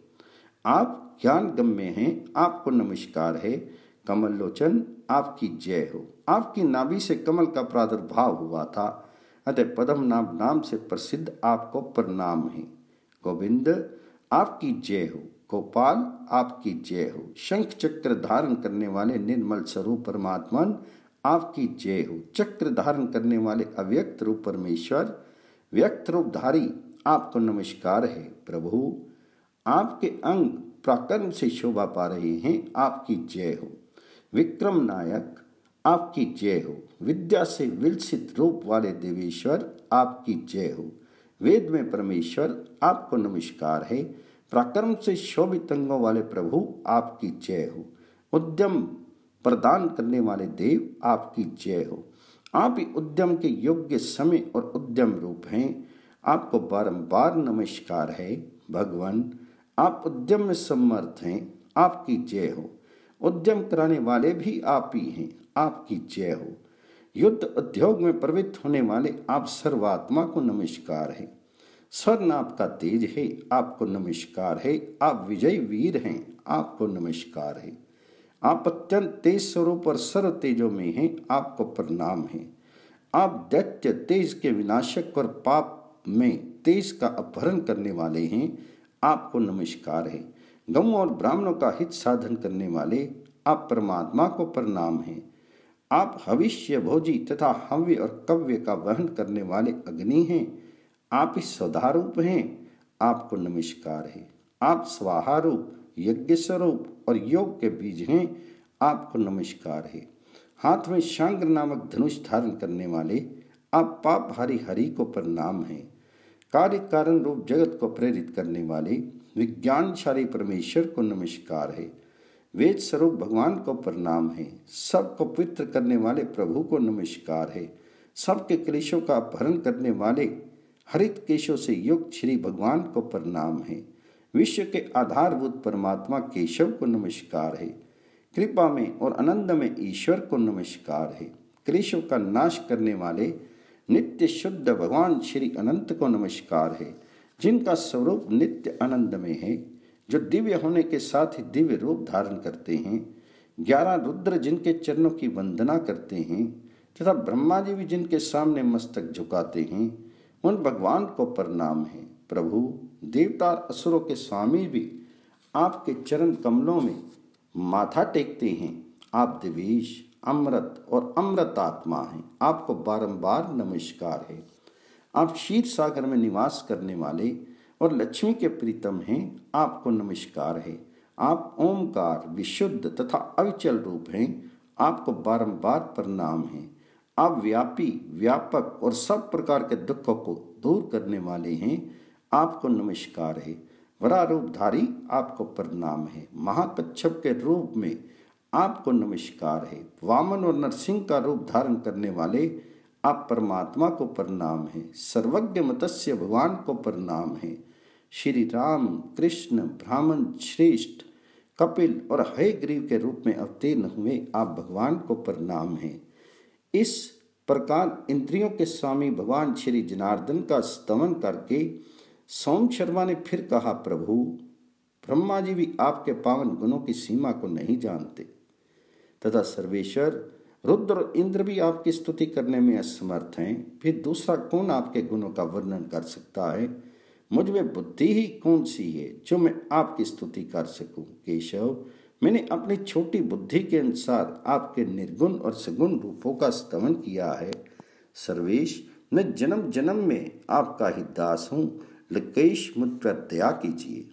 आप ज्ञान गम्य हैं, आपको नमस्कार है। कमल लोचन आपकी जय हो। आपकी नाभि से कमल का प्रादुर्भाव हुआ था, अतः पद्मनाभ नाम से प्रसिद्ध आपको प्रणाम है। गोविंद आपकी जय हो। गोपाल आपकी जय हो। शंख चक्र धारण करने वाले निर्मल स्वरूप परमात्मन आपकी जय हो। चक्र धारण करने वाले अव्यक्त रूप परमेश्वर व्यक्त रूपधारी आपको नमस्कार है। प्रभु आपके अंग पराक्रम से शोभा पा रहे हैं, आपकी जय हो। विक्रम नायक आपकी जय हो। विद्या से विलसित रूप वाले देवेश्वर आपकी जय हो। वेद में परमेश्वर आपको नमस्कार है। पराक्रम से शोभित अंगों वाले प्रभु आपकी जय हो। उद्यम प्रदान करने वाले देव आपकी जय हो। आप ही उद्यम के योग्य समय और उद्यम रूप हैं, आपको बारंबार नमस्कार है। भगवान आप उद्यम में समर्थ हैं, आपकी जय हो। उद्यम कराने वाले भी आप ही हैं, आपकी जय हो। युद्ध उद्योग में प्रवृत्त होने वाले आप सर्वात्मा को नमस्कार है। स्वर्ण आपका तेज है, आपको नमस्कार है। आप विजय वीर हैं, आपको नमस्कार है। आप अत्यंत तेज स्वरूप और सर्व तेजों में हैं, आपको प्रणाम है। आप दैत्य तेज के विनाशक और पाप में तेज का अपहरण करने वाले हैं, आपको नमस्कार है। गौ और ब्राह्मणों का हित साधन करने वाले आप परमात्मा को प्रणाम है। आप हविष्य भोजी तथा हव्य और कव्य का वहन करने वाले अग्नि हैं, आप ही स्वधारूप हैं, आपको नमस्कार है। आप स्वाहारूप यज्ञ स्वरूप और योग के बीज हैं, आपको नमस्कार है। हाथ में शांग्र नामक धनुष धारण करने वाले आप पापहारी हरि को प्रणाम है। कार्य कारण रूप जगत को प्रेरित करने वाले विज्ञानशाली परमेश्वर को नमस्कार है। वेद स्वरूप भगवान को प्रणाम है। सबको पवित्र करने वाले प्रभु को नमस्कार है। सबके क्लेशों का अपहरण करने वाले हरित केशों से युक्त श्री भगवान को प्रणाम है। विश्व के आधारभूत परमात्मा केशव को नमस्कार है। कृपा में और आनंद में ईश्वर को नमस्कार है। क्लेशों का नाश करने वाले नित्य शुद्ध भगवान श्री अनंत को नमस्कार है, जिनका स्वरूप नित्य आनंद में है, जो दिव्य होने के साथ ही दिव्य रूप धारण करते हैं। ग्यारह रुद्र जिनके चरणों की वंदना करते हैं तथा ब्रह्मा जी भी जिनके सामने मस्तक झुकाते हैं, उन भगवान को प्रणाम है। प्रभु देवता असुरों के स्वामी भी आपके चरण कमलों में माथा टेकते हैं। आप दिवेश अमृत और अमृत आत्मा हैं, आपको बारंबार नमस्कार है। आप क्षीर सागर में निवास करने वाले और लक्ष्मी के प्रीतम हैं, आपको नमस्कार है। आप ओमकार विशुद्ध तथा अविचल रूप हैं, आपको बारंबार प्रणाम है। आप व्यापी व्यापक और सब प्रकार के दुखों को दूर करने वाले हैं, आपको नमस्कार है। वरा रूपधारी आपको प्रणाम है। महाकच्छप के रूप में आपको नमस्कार है। वामन और नरसिंह का रूप धारण करने वाले आप परमात्मा को प्रणाम है। सर्वज्ञ मत्स्य भगवान को प्रणाम है। श्री राम कृष्ण ब्राह्मण श्रेष्ठ कपिल और हयग्रीव के रूप में अवतीर्ण हुए आप भगवान को प्रणाम है। इस प्रकार इंद्रियों के स्वामी भगवान श्री जनार्दन का स्तवन करके सोम शर्मा ने फिर कहा, प्रभु ब्रह्मा जी भी आपके पावन गुणों की सीमा को नहीं जानते तथा सर्वेश्वर रुद्र और इंद्र भी आपकी स्तुति करने में असमर्थ हैं, फिर दूसरा कौन आपके गुणों का वर्णन कर सकता है? मुझ में बुद्धि ही कौन सी है जो मैं आपकी स्तुति कर सकूं? केशव मैंने अपनी छोटी बुद्धि के अनुसार आपके निर्गुण और सगुण रूपों का स्तवन किया है। सर्वेश, मैं जन्म जन्म में आपका ही दास हूँ, लकेश मुझ पर दया कीजिए।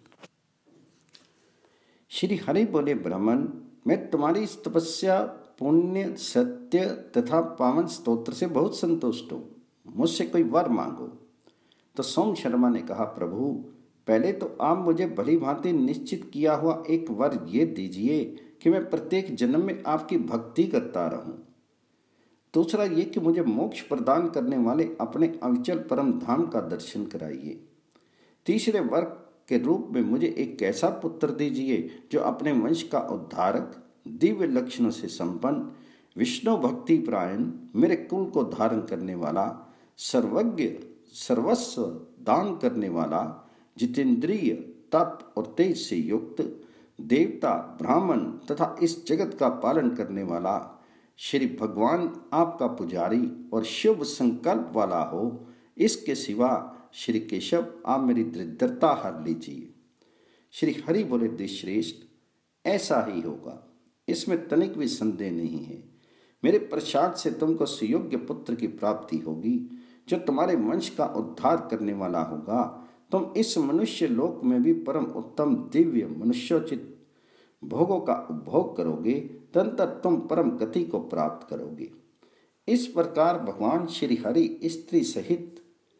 श्री हरि बोले, ब्राह्मण, मैं तुम्हारी इस तपस्या, पुण्य, सत्य तथा पावन स्तोत्र से बहुत संतुष्ट हूँ। मुझसे कोई वर मांगो। तो सोम शर्मा ने कहा, प्रभु, पहले तो आप मुझे भली भांति निश्चित किया हुआ एक वर ये दीजिए कि मैं प्रत्येक जन्म में आपकी भक्ति करता रहूं। दूसरा ये कि मुझे मोक्ष प्रदान करने वाले अपने अविचल परम धाम का दर्शन कराइए। तीसरे वर के रूप में मुझे एक ऐसा पुत्र दीजिए जो अपने वंश का उद्धारक, दिव्य लक्षणों से संपन्न, विष्णु भक्ति प्रायण, मेरे कुल को धारण करने वाला, सर्वज्ञ, सर्वस्व दान करने वाला, जितेंद्रिय, तप और तेज से युक्त, देवता, ब्राह्मण तथा इस जगत का पालन करने वाला, श्री भगवान आपका पुजारी और शुभ संकल्प वाला हो। इसके सिवा श्री केशव, आप मेरी दरिद्रता हर लीजिए। श्री हरि बोले, देश्रेष्ठ, ऐसा ही होगा, इसमें तनिक भी संदेह नहीं है। मेरे प्रसाद से तुमको सुयोग्य पुत्र की प्राप्ति होगी जो तुम्हारे वंश का उद्धार करने वाला होगा। तुम इस मनुष्य लोक में भी परम उत्तम दिव्य मनुष्योचित भोगों का उपभोग करोगे, तदंतर तुम परम गति को प्राप्त करोगे। इस प्रकार भगवान श्री हरि स्त्री सहित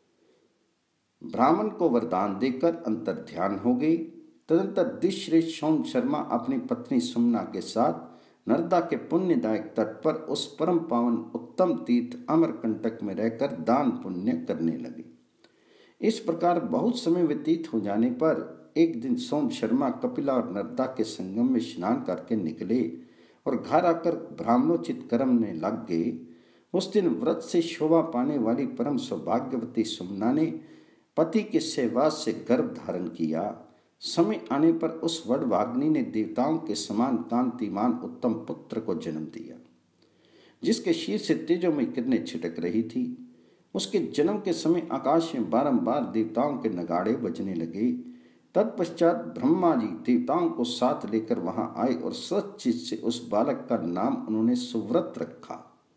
ब्राह्मण को वरदान देकर अंतर ध्यान हो गए। तदंतर दिश्रेष्ठ सोम शर्मा अपनी पत्नी सुमना के साथ नर्मदा के पुण्यदायक तट पर उस परम पावन उत्तम तीर्थ अमरकंटक में रहकर दान पुण्य करने लगे। इस प्रकार बहुत समय व्यतीत हो जाने पर एक दिन सोम शर्मा कपिला और नर्मदा के संगम में स्नान करके निकले और घर आकर ब्राह्मणोचित कर्म में लग गए। उस दिन व्रत से शोभा पाने वाली परम सौभाग्यवती सुमना ने पति के सहवास से गर्भ धारण किया। समय आने पर उस वडभाग्नि ने देवताओं के समान कांतिमान उत्तम पुत्र को जन्म दिया, जिसके शीर से तेजोमय किरणें छिटक रही थी। उसके जन्म के समय आकाश में बारंबार देवताओं के नगाड़े बजने लगे। तत्पश्चात ब्रह्मा जी देवताओं को साथ लेकर वहां आए और सचित से उस बालक का नाम उन्होंने सुव्रत रखा।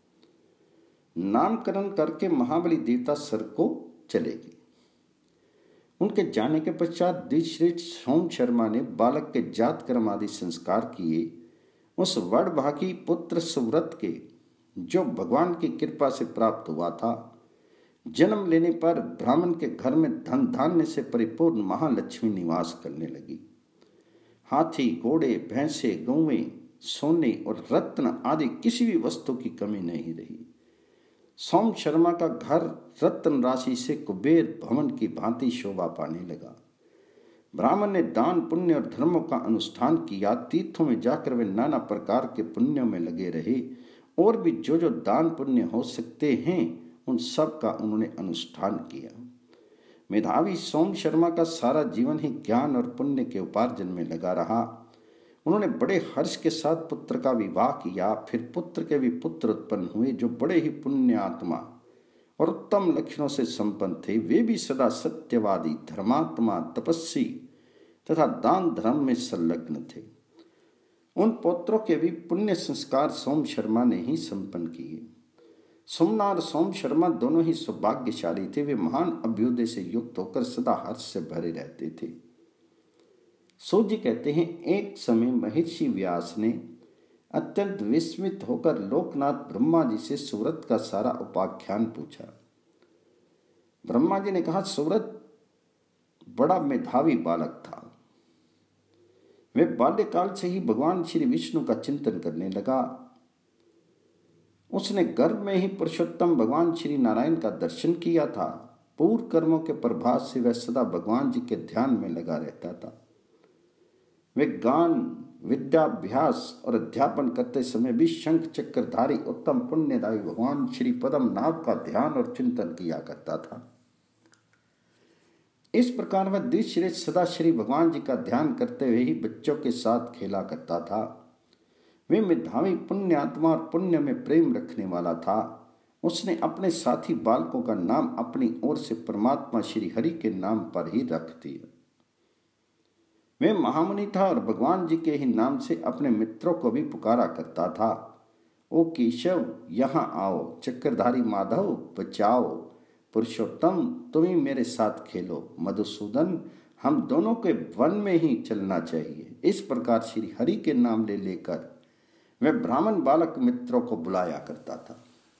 नामकरण करके महाबली देवता स्वर्ग को चले गए। उनके जाने के पश्चात दिश्रेष्ठ सोम शर्मा ने बालक के जात कर्म आदि संस्कार किए। उस वडभागी पुत्र सुव्रत के, जो भगवान की कृपा से प्राप्त हुआ था, जन्म लेने पर ब्राह्मण के घर में धन धान्य से परिपूर्ण महालक्ष्मी निवास करने लगी। हाथी, घोड़े, भैंसे, गौवें, सोने और रत्न आदि किसी भी वस्तु की कमी नहीं रही। सोम शर्मा का घर रत्न राशि से कुबेर भवन की भांति शोभा पाने लगा। ब्राह्मण ने दान पुण्य और धर्मों का अनुष्ठान किया। तीर्थों में जाकर वे नाना प्रकार के पुण्यों में लगे रहे और भी जो जो दान पुण्य हो सकते हैं उन सब का उन्होंने अनुष्ठान किया। मेधावी सोम शर्मा का सारा जीवन ही ज्ञान और पुण्य के उपार्जन में लगा रहा। उन्होंने बड़े हर्ष के साथ पुत्र का विवाह किया। फिर पुत्र के भी पुत्र उत्पन्न हुए जो बड़े ही पुण्य आत्मा और उत्तम लक्षणों से संपन्न थे। वे भी सदा सत्यवादी, धर्मात्मा, तपस्वी तथा दान धर्म में संलग्न थे। उन पुत्रों के भी पुण्य संस्कार सोम शर्मा ने ही संपन्न किए। सुमना और सोम शर्मा दोनों ही सौभाग्यशाली थे। वे महान अभ्युदय से युक्त होकर सदा हर्ष से भरे रहते थे। सूत जी कहते हैं, एक समय महर्षि व्यास ने अत्यंत विस्मित होकर लोकनाथ ब्रह्मा जी से सुव्रत का सारा उपाख्यान पूछा। ब्रह्मा जी ने कहा, सुव्रत बड़ा मेधावी बालक था। वह बाल्यकाल से ही भगवान श्री विष्णु का चिंतन करने लगा। उसने गर्भ में ही पुरुषोत्तम भगवान श्री नारायण का दर्शन किया था। पूर्व कर्मों के प्रभाव से वह सदा भगवान जी के ध्यान में लगा रहता था। वे गान, विद्याभ्यास और अध्यापन करते समय भी शंख चक्रधारी उत्तम पुण्यदायी भगवान श्री पद्मनाभ का ध्यान और चिंतन किया करता था। इस प्रकार वह दिश्रेष्ठ सदा श्री भगवान जी का ध्यान करते हुए ही बच्चों के साथ खेला करता था। वे मेधावी पुण्यात्मा और पुण्य में प्रेम रखने वाला था। उसने अपने साथी बालकों का नाम अपनी ओर से परमात्मा श्री हरि के नाम पर ही रख दिया। वे महामुनि था और भगवान जी के ही नाम से अपने मित्रों को भी पुकारा करता था। ओ केशव, यहाँ आओ, चक्रधारी माधव बचाओ, पुरुषोत्तम तुम ही मेरे साथ खेलो, मधुसूदन हम दोनों के वन में ही चलना चाहिए। इस प्रकार श्री हरि के नाम ले लेकर वह ब्राह्मण बालक मित्रों को बुलाया करता था।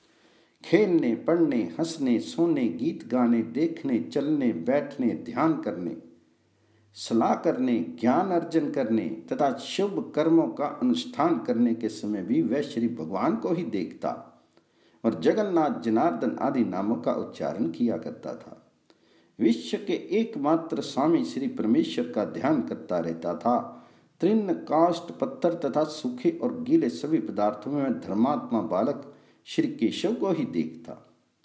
खेलने, पढ़ने, हंसने, सोने, गीत गाने, देखने, चलने, बैठने, ध्यान करने, सलाह करने, ज्ञान अर्जन करने तथा शुभ कर्मों का अनुष्ठान करने के समय भी वह श्री भगवान को ही देखता और जगन्नाथ, जनार्दन आदि नामों का उच्चारण किया करता था। विश्व के एकमात्र स्वामी श्री परमेश्वर का ध्यान करता रहता था। तृण, काष्ठ, पत्थर तथा सूखे और गीले सभी पदार्थों में धर्मात्मा बालक श्री केशव को ही देखता।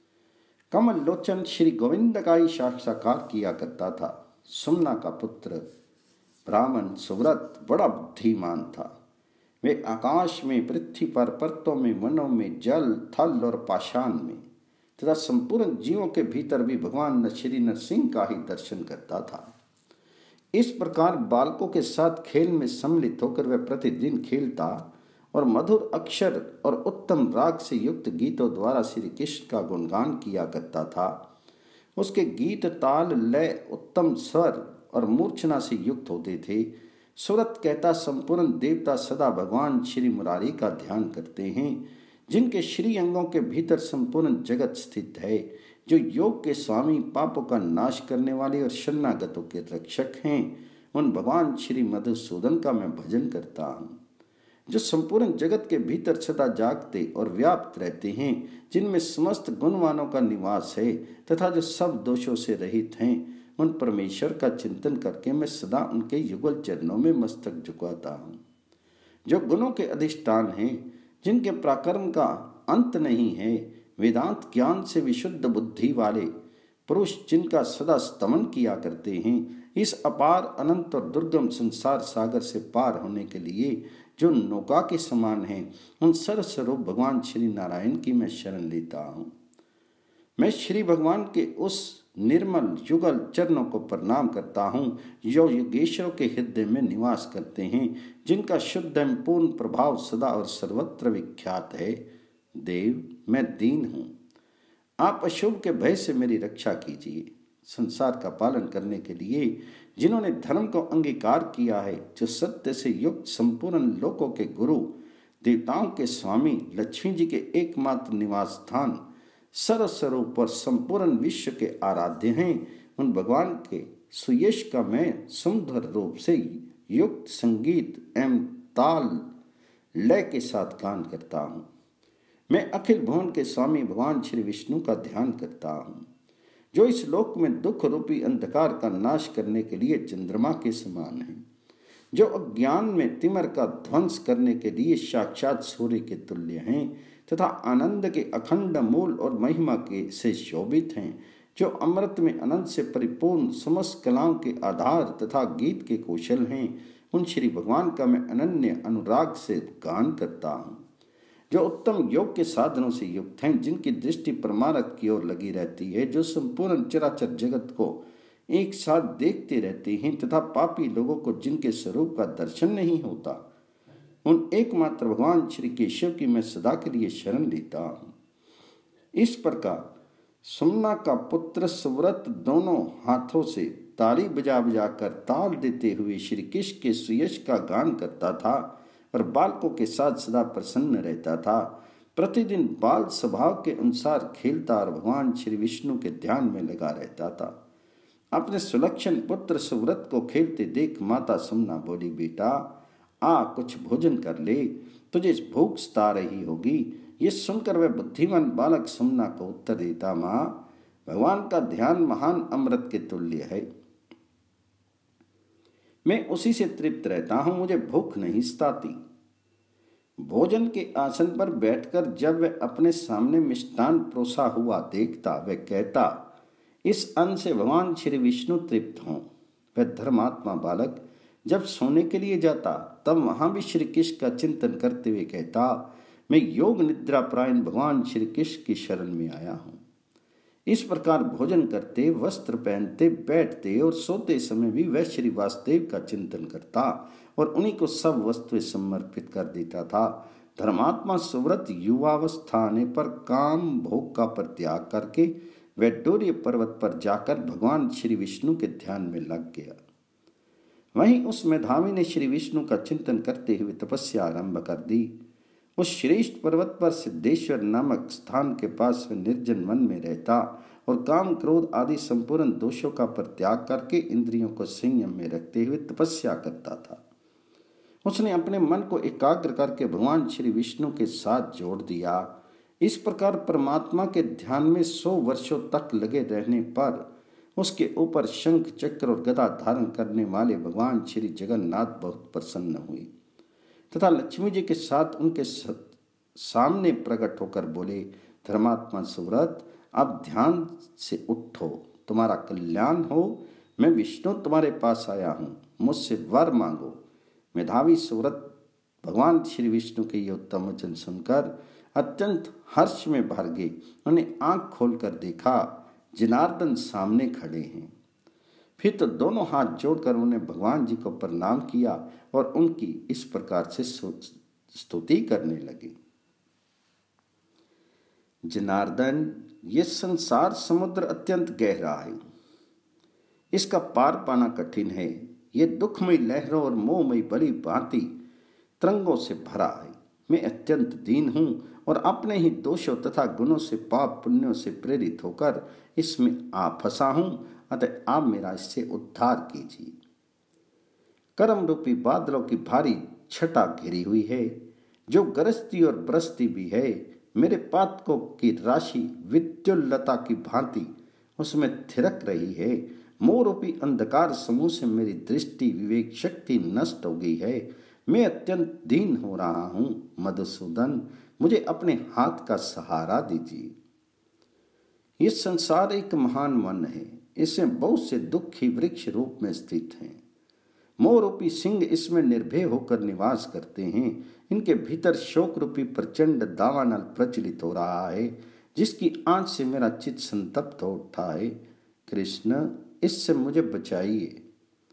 कमल लोचन श्री गोविंद का ही साक्षात्कार किया करता था। सुमना का पुत्र ब्राह्मण सुव्रत बड़ा बुद्धिमान था। वे आकाश में, पृथ्वी पर, पर्वतों में, वनों में, जल, थल और पाषाण में तथा संपूर्ण जीवों के भीतर भी भगवान श्री नरसिंह का ही दर्शन करता था। इस प्रकार बालकों के साथ खेल में सम्मिलित होकर वह प्रतिदिन खेलता और मधुर अक्षर और उत्तम राग से युक्त गीतों द्वारा श्री कृष्ण का गुणगान किया करता था। उसके गीत ताल, लय, उत्तम स्वर और मूर्छना से युक्त होते थे। सुरत कहता संपूर्ण देवता सदा भगवान श्री मुरारी का ध्यान करते हैं, जिनके श्री अंगों के भीतर संपूर्ण जगत स्थित है, जो योग के स्वामी, पापों का नाश करने वाले और शरणागतों के रक्षक हैं। उन भगवान श्री मधुसूदन का मैं भजन करता हूँ, जो संपूर्ण जगत के भीतर सदा जागते और व्याप्त रहते हैं, जिनमें समस्त गुणवानों का निवास है तथा जो सब दोषों से रहित हैं। उन परमेश्वर का चिंतन करके मैं सदा उनके युगल चरणों में मस्तक झुकाता हूँ, जो गुणों के अधिष्ठान हैं, जिनके पराक्रम का अंत नहीं है, वेदांत ज्ञान से विशुद्ध बुद्धि वाले पुरुष जिनका सदा स्तमन किया करते हैं। इस अपार, अनंत और दुर्गम संसार सागर से पार होने के लिए जो नौका के समान है, उन सर्वस्वरूप भगवान श्री नारायण की मैं शरण लेता हूँ। मैं श्री भगवान के उस निर्मल युगल चरणों को प्रणाम करता हूँ, जो योगेश्वरों के हृदय में निवास करते हैं, जिनका शुद्ध एवं पूर्ण प्रभाव सदा और सर्वत्र विख्यात है। देव, मैं दीन हूँ, आप अशुभ के भय से मेरी रक्षा कीजिए। संसार का पालन करने के लिए जिन्होंने धर्म को अंगीकार किया है, जो सत्य से युक्त संपूर्ण लोकों के गुरु, देवताओं के स्वामी, लक्ष्मी जी के एकमात्र निवास स्थान, सर्वस्वरूप और संपूर्ण विश्व के आराध्य हैं, उन भगवान के सुयश का मैं सुंदर रूप से युक्त संगीत एवं ताल लय के साथ गान करता हूँ। मैं अखिल भुवन के स्वामी भगवान श्री विष्णु का ध्यान करता हूँ, जो इस लोक में दुख रूपी अंधकार का नाश करने के लिए चंद्रमा के समान है, जो अज्ञान में तिमर का ध्वंस करने के लिए साक्षात सूर्य के तुल्य हैं तथा आनंद के अखंड मूल और महिमा के से शोभित हैं, जो अमृत में अनंत से परिपूर्ण समस्त कलाओं के आधार तथा गीत के कौशल हैं। उन श्री भगवान का मैं अनन्य अनुराग से गान करता हूँ, जो उत्तम योग के साधनों से युक्त हैं, जिनकी दृष्टि परमार्थ की ओर लगी रहती है, जो संपूर्ण चराचर जगत को एक साथ देखते रहते हैं तथा पापी लोगों को जिनके स्वरूप का दर्शन नहीं होता, उन एकमात्र भगवान श्री केशव की मैं सदा के लिए शरण लेता हूँ। इस प्रकार सुमना का पुत्र सुव्रत दोनों हाथों से ताली बजा बजा कर ताल देते हुए श्री कृष्ण के सुयश का गान करता था और बालकों के साथ सदा प्रसन्न रहता था। प्रतिदिन बाल स्वभाव के अनुसार खेलता और भगवान श्री विष्णु के ध्यान में लगा रहता था। अपने सुलक्षण पुत्र सुव्रत को खेलते देख माता सुमना बोली, बेटा आ कुछ भोजन कर ले, तुझे भूख सता रही होगी। ये सुनकर वह बुद्धिमान बालक सुमना को उत्तर देता, माँ, भगवान का ध्यान महान अमृत के तुल्य है, मैं उसी से तृप्त रहता हूं, मुझे भूख नहीं सताती। भोजन के आसन पर बैठकर जब वह अपने सामने मिष्टान परोसा हुआ देखता, वह कहता, इस अन्न से भगवान श्री विष्णु तृप्त हों। वह धर्मात्मा बालक जब सोने के लिए जाता, तब वहां भी श्री कृष्ण का चिंतन करते हुए कहता, मैं योग निद्रा प्रायण भगवान श्री कृष्ण की शरण में आया हूं। इस प्रकार भोजन करते, वस्त्र पहनते, बैठते और सोते समय भी वह श्री वासुदेव का चिंतन करता और उन्हीं को सब वस्तुएं समर्पित कर देता था। धर्मात्मा सुव्रत युवावस्था आने पर काम भोग का परित्याग करके वह डोर्य पर्वत पर जाकर भगवान श्री विष्णु के ध्यान में लग गया। वहीं उस मेधावी ने श्री विष्णु का चिंतन करते हुए तपस्या आरंभ कर दी। उस श्रेष्ठ पर्वत पर सिद्धेश्वर नामक स्थान के पास वह निर्जन वन में रहता और काम क्रोध आदि संपूर्ण दोषों का परित्याग करके इंद्रियों को संयम में रखते हुए तपस्या करता था। उसने अपने मन को एकाग्र करके भगवान श्री विष्णु के साथ जोड़ दिया। इस प्रकार परमात्मा के ध्यान में सौ वर्षों तक लगे रहने पर उसके ऊपर शंख चक्र और गदा धारण करने वाले भगवान श्री जगन्नाथ बहुत प्रसन्न हुए तथा लक्ष्मी जी के साथ उनके सामने प्रकट होकर बोले, धर्मात्मा सुव्रत, अब ध्यान से उठो, तुम्हारा कल्याण हो। मैं विष्णु तुम्हारे पास आया हूँ, मुझसे वर मांगो। मेधावी सुव्रत भगवान श्री विष्णु के ये उत्तम वचन सुनकर अत्यंत हर्ष में भर गए। उन्हें आंख खोलकर देखा, जनार्दन सामने खड़े हैं। फिर तो दोनों हाथ जोड़कर उन्हें भगवान जी को प्रणाम किया और उनकी इस प्रकार से स्तुति करने लगे। जनार्दन, ये संसार समुद्र अत्यंत गहरा है, इसका पार पाना कठिन है। ये दुखमयी लहरों और मोहमयी भली भांति तरंगों से भरा है। मैं अत्यंत दीन हूँ और अपने ही दोषों तथा गुणों से, पाप पुण्यों से प्रेरित होकर इसमें आ फंसा हूँ, अतः आप मेरा इससे उद्धार कीजिए। कर्म रूपी बादलों की भारी छटा घिरी हुई है, जो गरजती और बरसती भी है। मेरे पातकों की राशि विद्युल्लता की भांति उसमें थिरक रही है। मोह रूपी अंधकार समूह से मेरी दृष्टि विवेक शक्ति नष्ट हो गई है। मैं अत्यंत दीन हो रहा हूँ। मधुसूदन, मुझे अपने हाथ का सहारा दीजिए। ये संसार एक महान वन है, इसमें बहुत से दुखी वृक्ष रूप में स्थित हैं। मोह रूपी सिंह इसमें निर्भय होकर निवास करते हैं। इनके भीतर शोक रूपी प्रचंड दावानल प्रचलित हो रहा है, जिसकी आंच से मेरा चित्त संतप्त हो उठा है। कृष्ण, इससे मुझे बचाइए।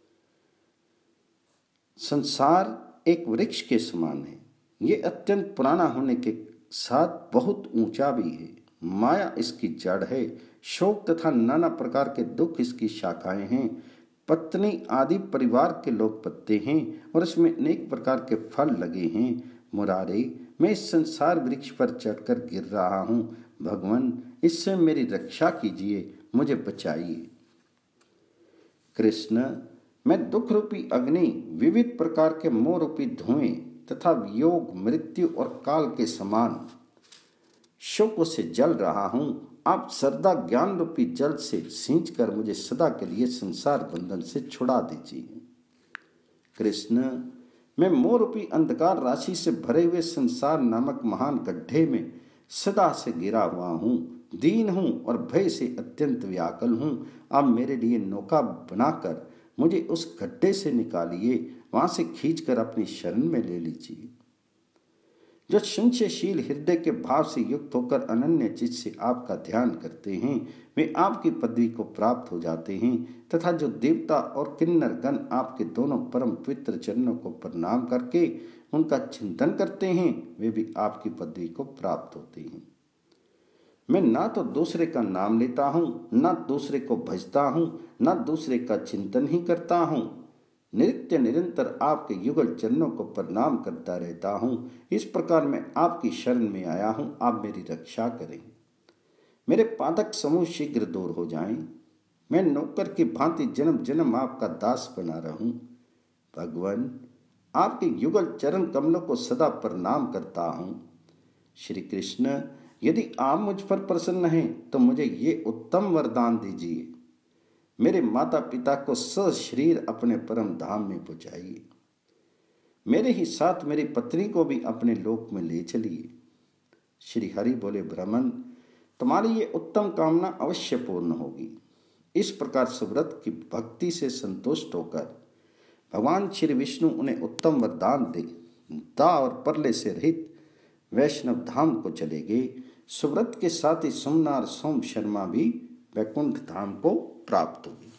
संसार एक वृक्ष के समान है। ये अत्यंत पुराना होने के साथ बहुत ऊंचा भी है। माया इसकी जड़ है, शोक तथा नाना प्रकार के दुख इसकी शाखाएं हैं। पत्नी आदि परिवार के लोग पत्ते हैं और इसमें अनेक प्रकार के फल लगे हैं। मुरारे, मैं इस संसार वृक्ष पर चढ़कर गिर रहा हूँ। भगवान, इससे मेरी रक्षा कीजिए, मुझे बचाइए। कृष्ण, मैं दुख रूपी अग्नि, विविध प्रकार के मोह रूपी धुएं तथा वियोग, मृत्यु और काल के समान शोकों से जल रहा हूँ। आप श्रद्धा ज्ञान रूपी जल से सींच कर मुझे सदा के लिए संसार बंधन से छुड़ा दीजिए। कृष्ण, मैं मोह रूपी अंधकार राशि से भरे हुए संसार नामक महान गड्ढे में सदा से गिरा हुआ हूँ। दीन हूँ और भय से अत्यंत व्याकुल हूँ। आप मेरे लिए नौका बनाकर मुझे उस गड्ढे से निकालिए, वहां से खींचकर अपनी शरण में ले लीजिए। जो संशयशील हृदय के भाव से युक्त होकर अनन्य चित्त से आपका ध्यान करते हैं, वे आपकी पदवी को प्राप्त हो जाते हैं तथा जो देवता और किन्नर गण आपके दोनों परम पवित्र चरणों को प्रणाम करके उनका चिंतन करते हैं, वे भी आपकी पदवी को प्राप्त होते हैं। मैं ना तो दूसरे का नाम लेता हूँ, ना दूसरे को भजता हूँ, ना दूसरे का चिंतन ही करता हूँ। नित्य निरंतर आपके युगल चरणों को प्रणाम करता रहता हूँ। इस प्रकार मैं आपकी शरण में आया हूँ, आप मेरी रक्षा करें। मेरे पातक समूह शीघ्र दूर हो जाएं। मैं नौकर की भांति जन्म जन्म आपका दास बना रहूं। भगवान, आपके युगल चरण कमलों को सदा प्रणाम करता हूँ। श्री कृष्ण, यदि आप मुझ पर प्रसन्न हैं तो मुझे ये उत्तम वरदान दीजिए। मेरे माता पिता को सशरीर अपने परम धाम में पहुंचाइए। मेरे ही साथ मेरी पत्नी को भी अपने लोक में ले चलिए। श्री हरि बोले, ब्राह्मण, तुम्हारी ये उत्तम कामना अवश्य पूर्ण होगी। इस प्रकार सुव्रत की भक्ति से संतुष्ट होकर भगवान श्री विष्णु उन्हें उत्तम वरदान दे दा और परले से रहित वैष्णव धाम को चले गए। सुव्रत के साथ ही सोमनाथ सोम शर्मा भी वैकुंठ धाम को प्राप्त हुई।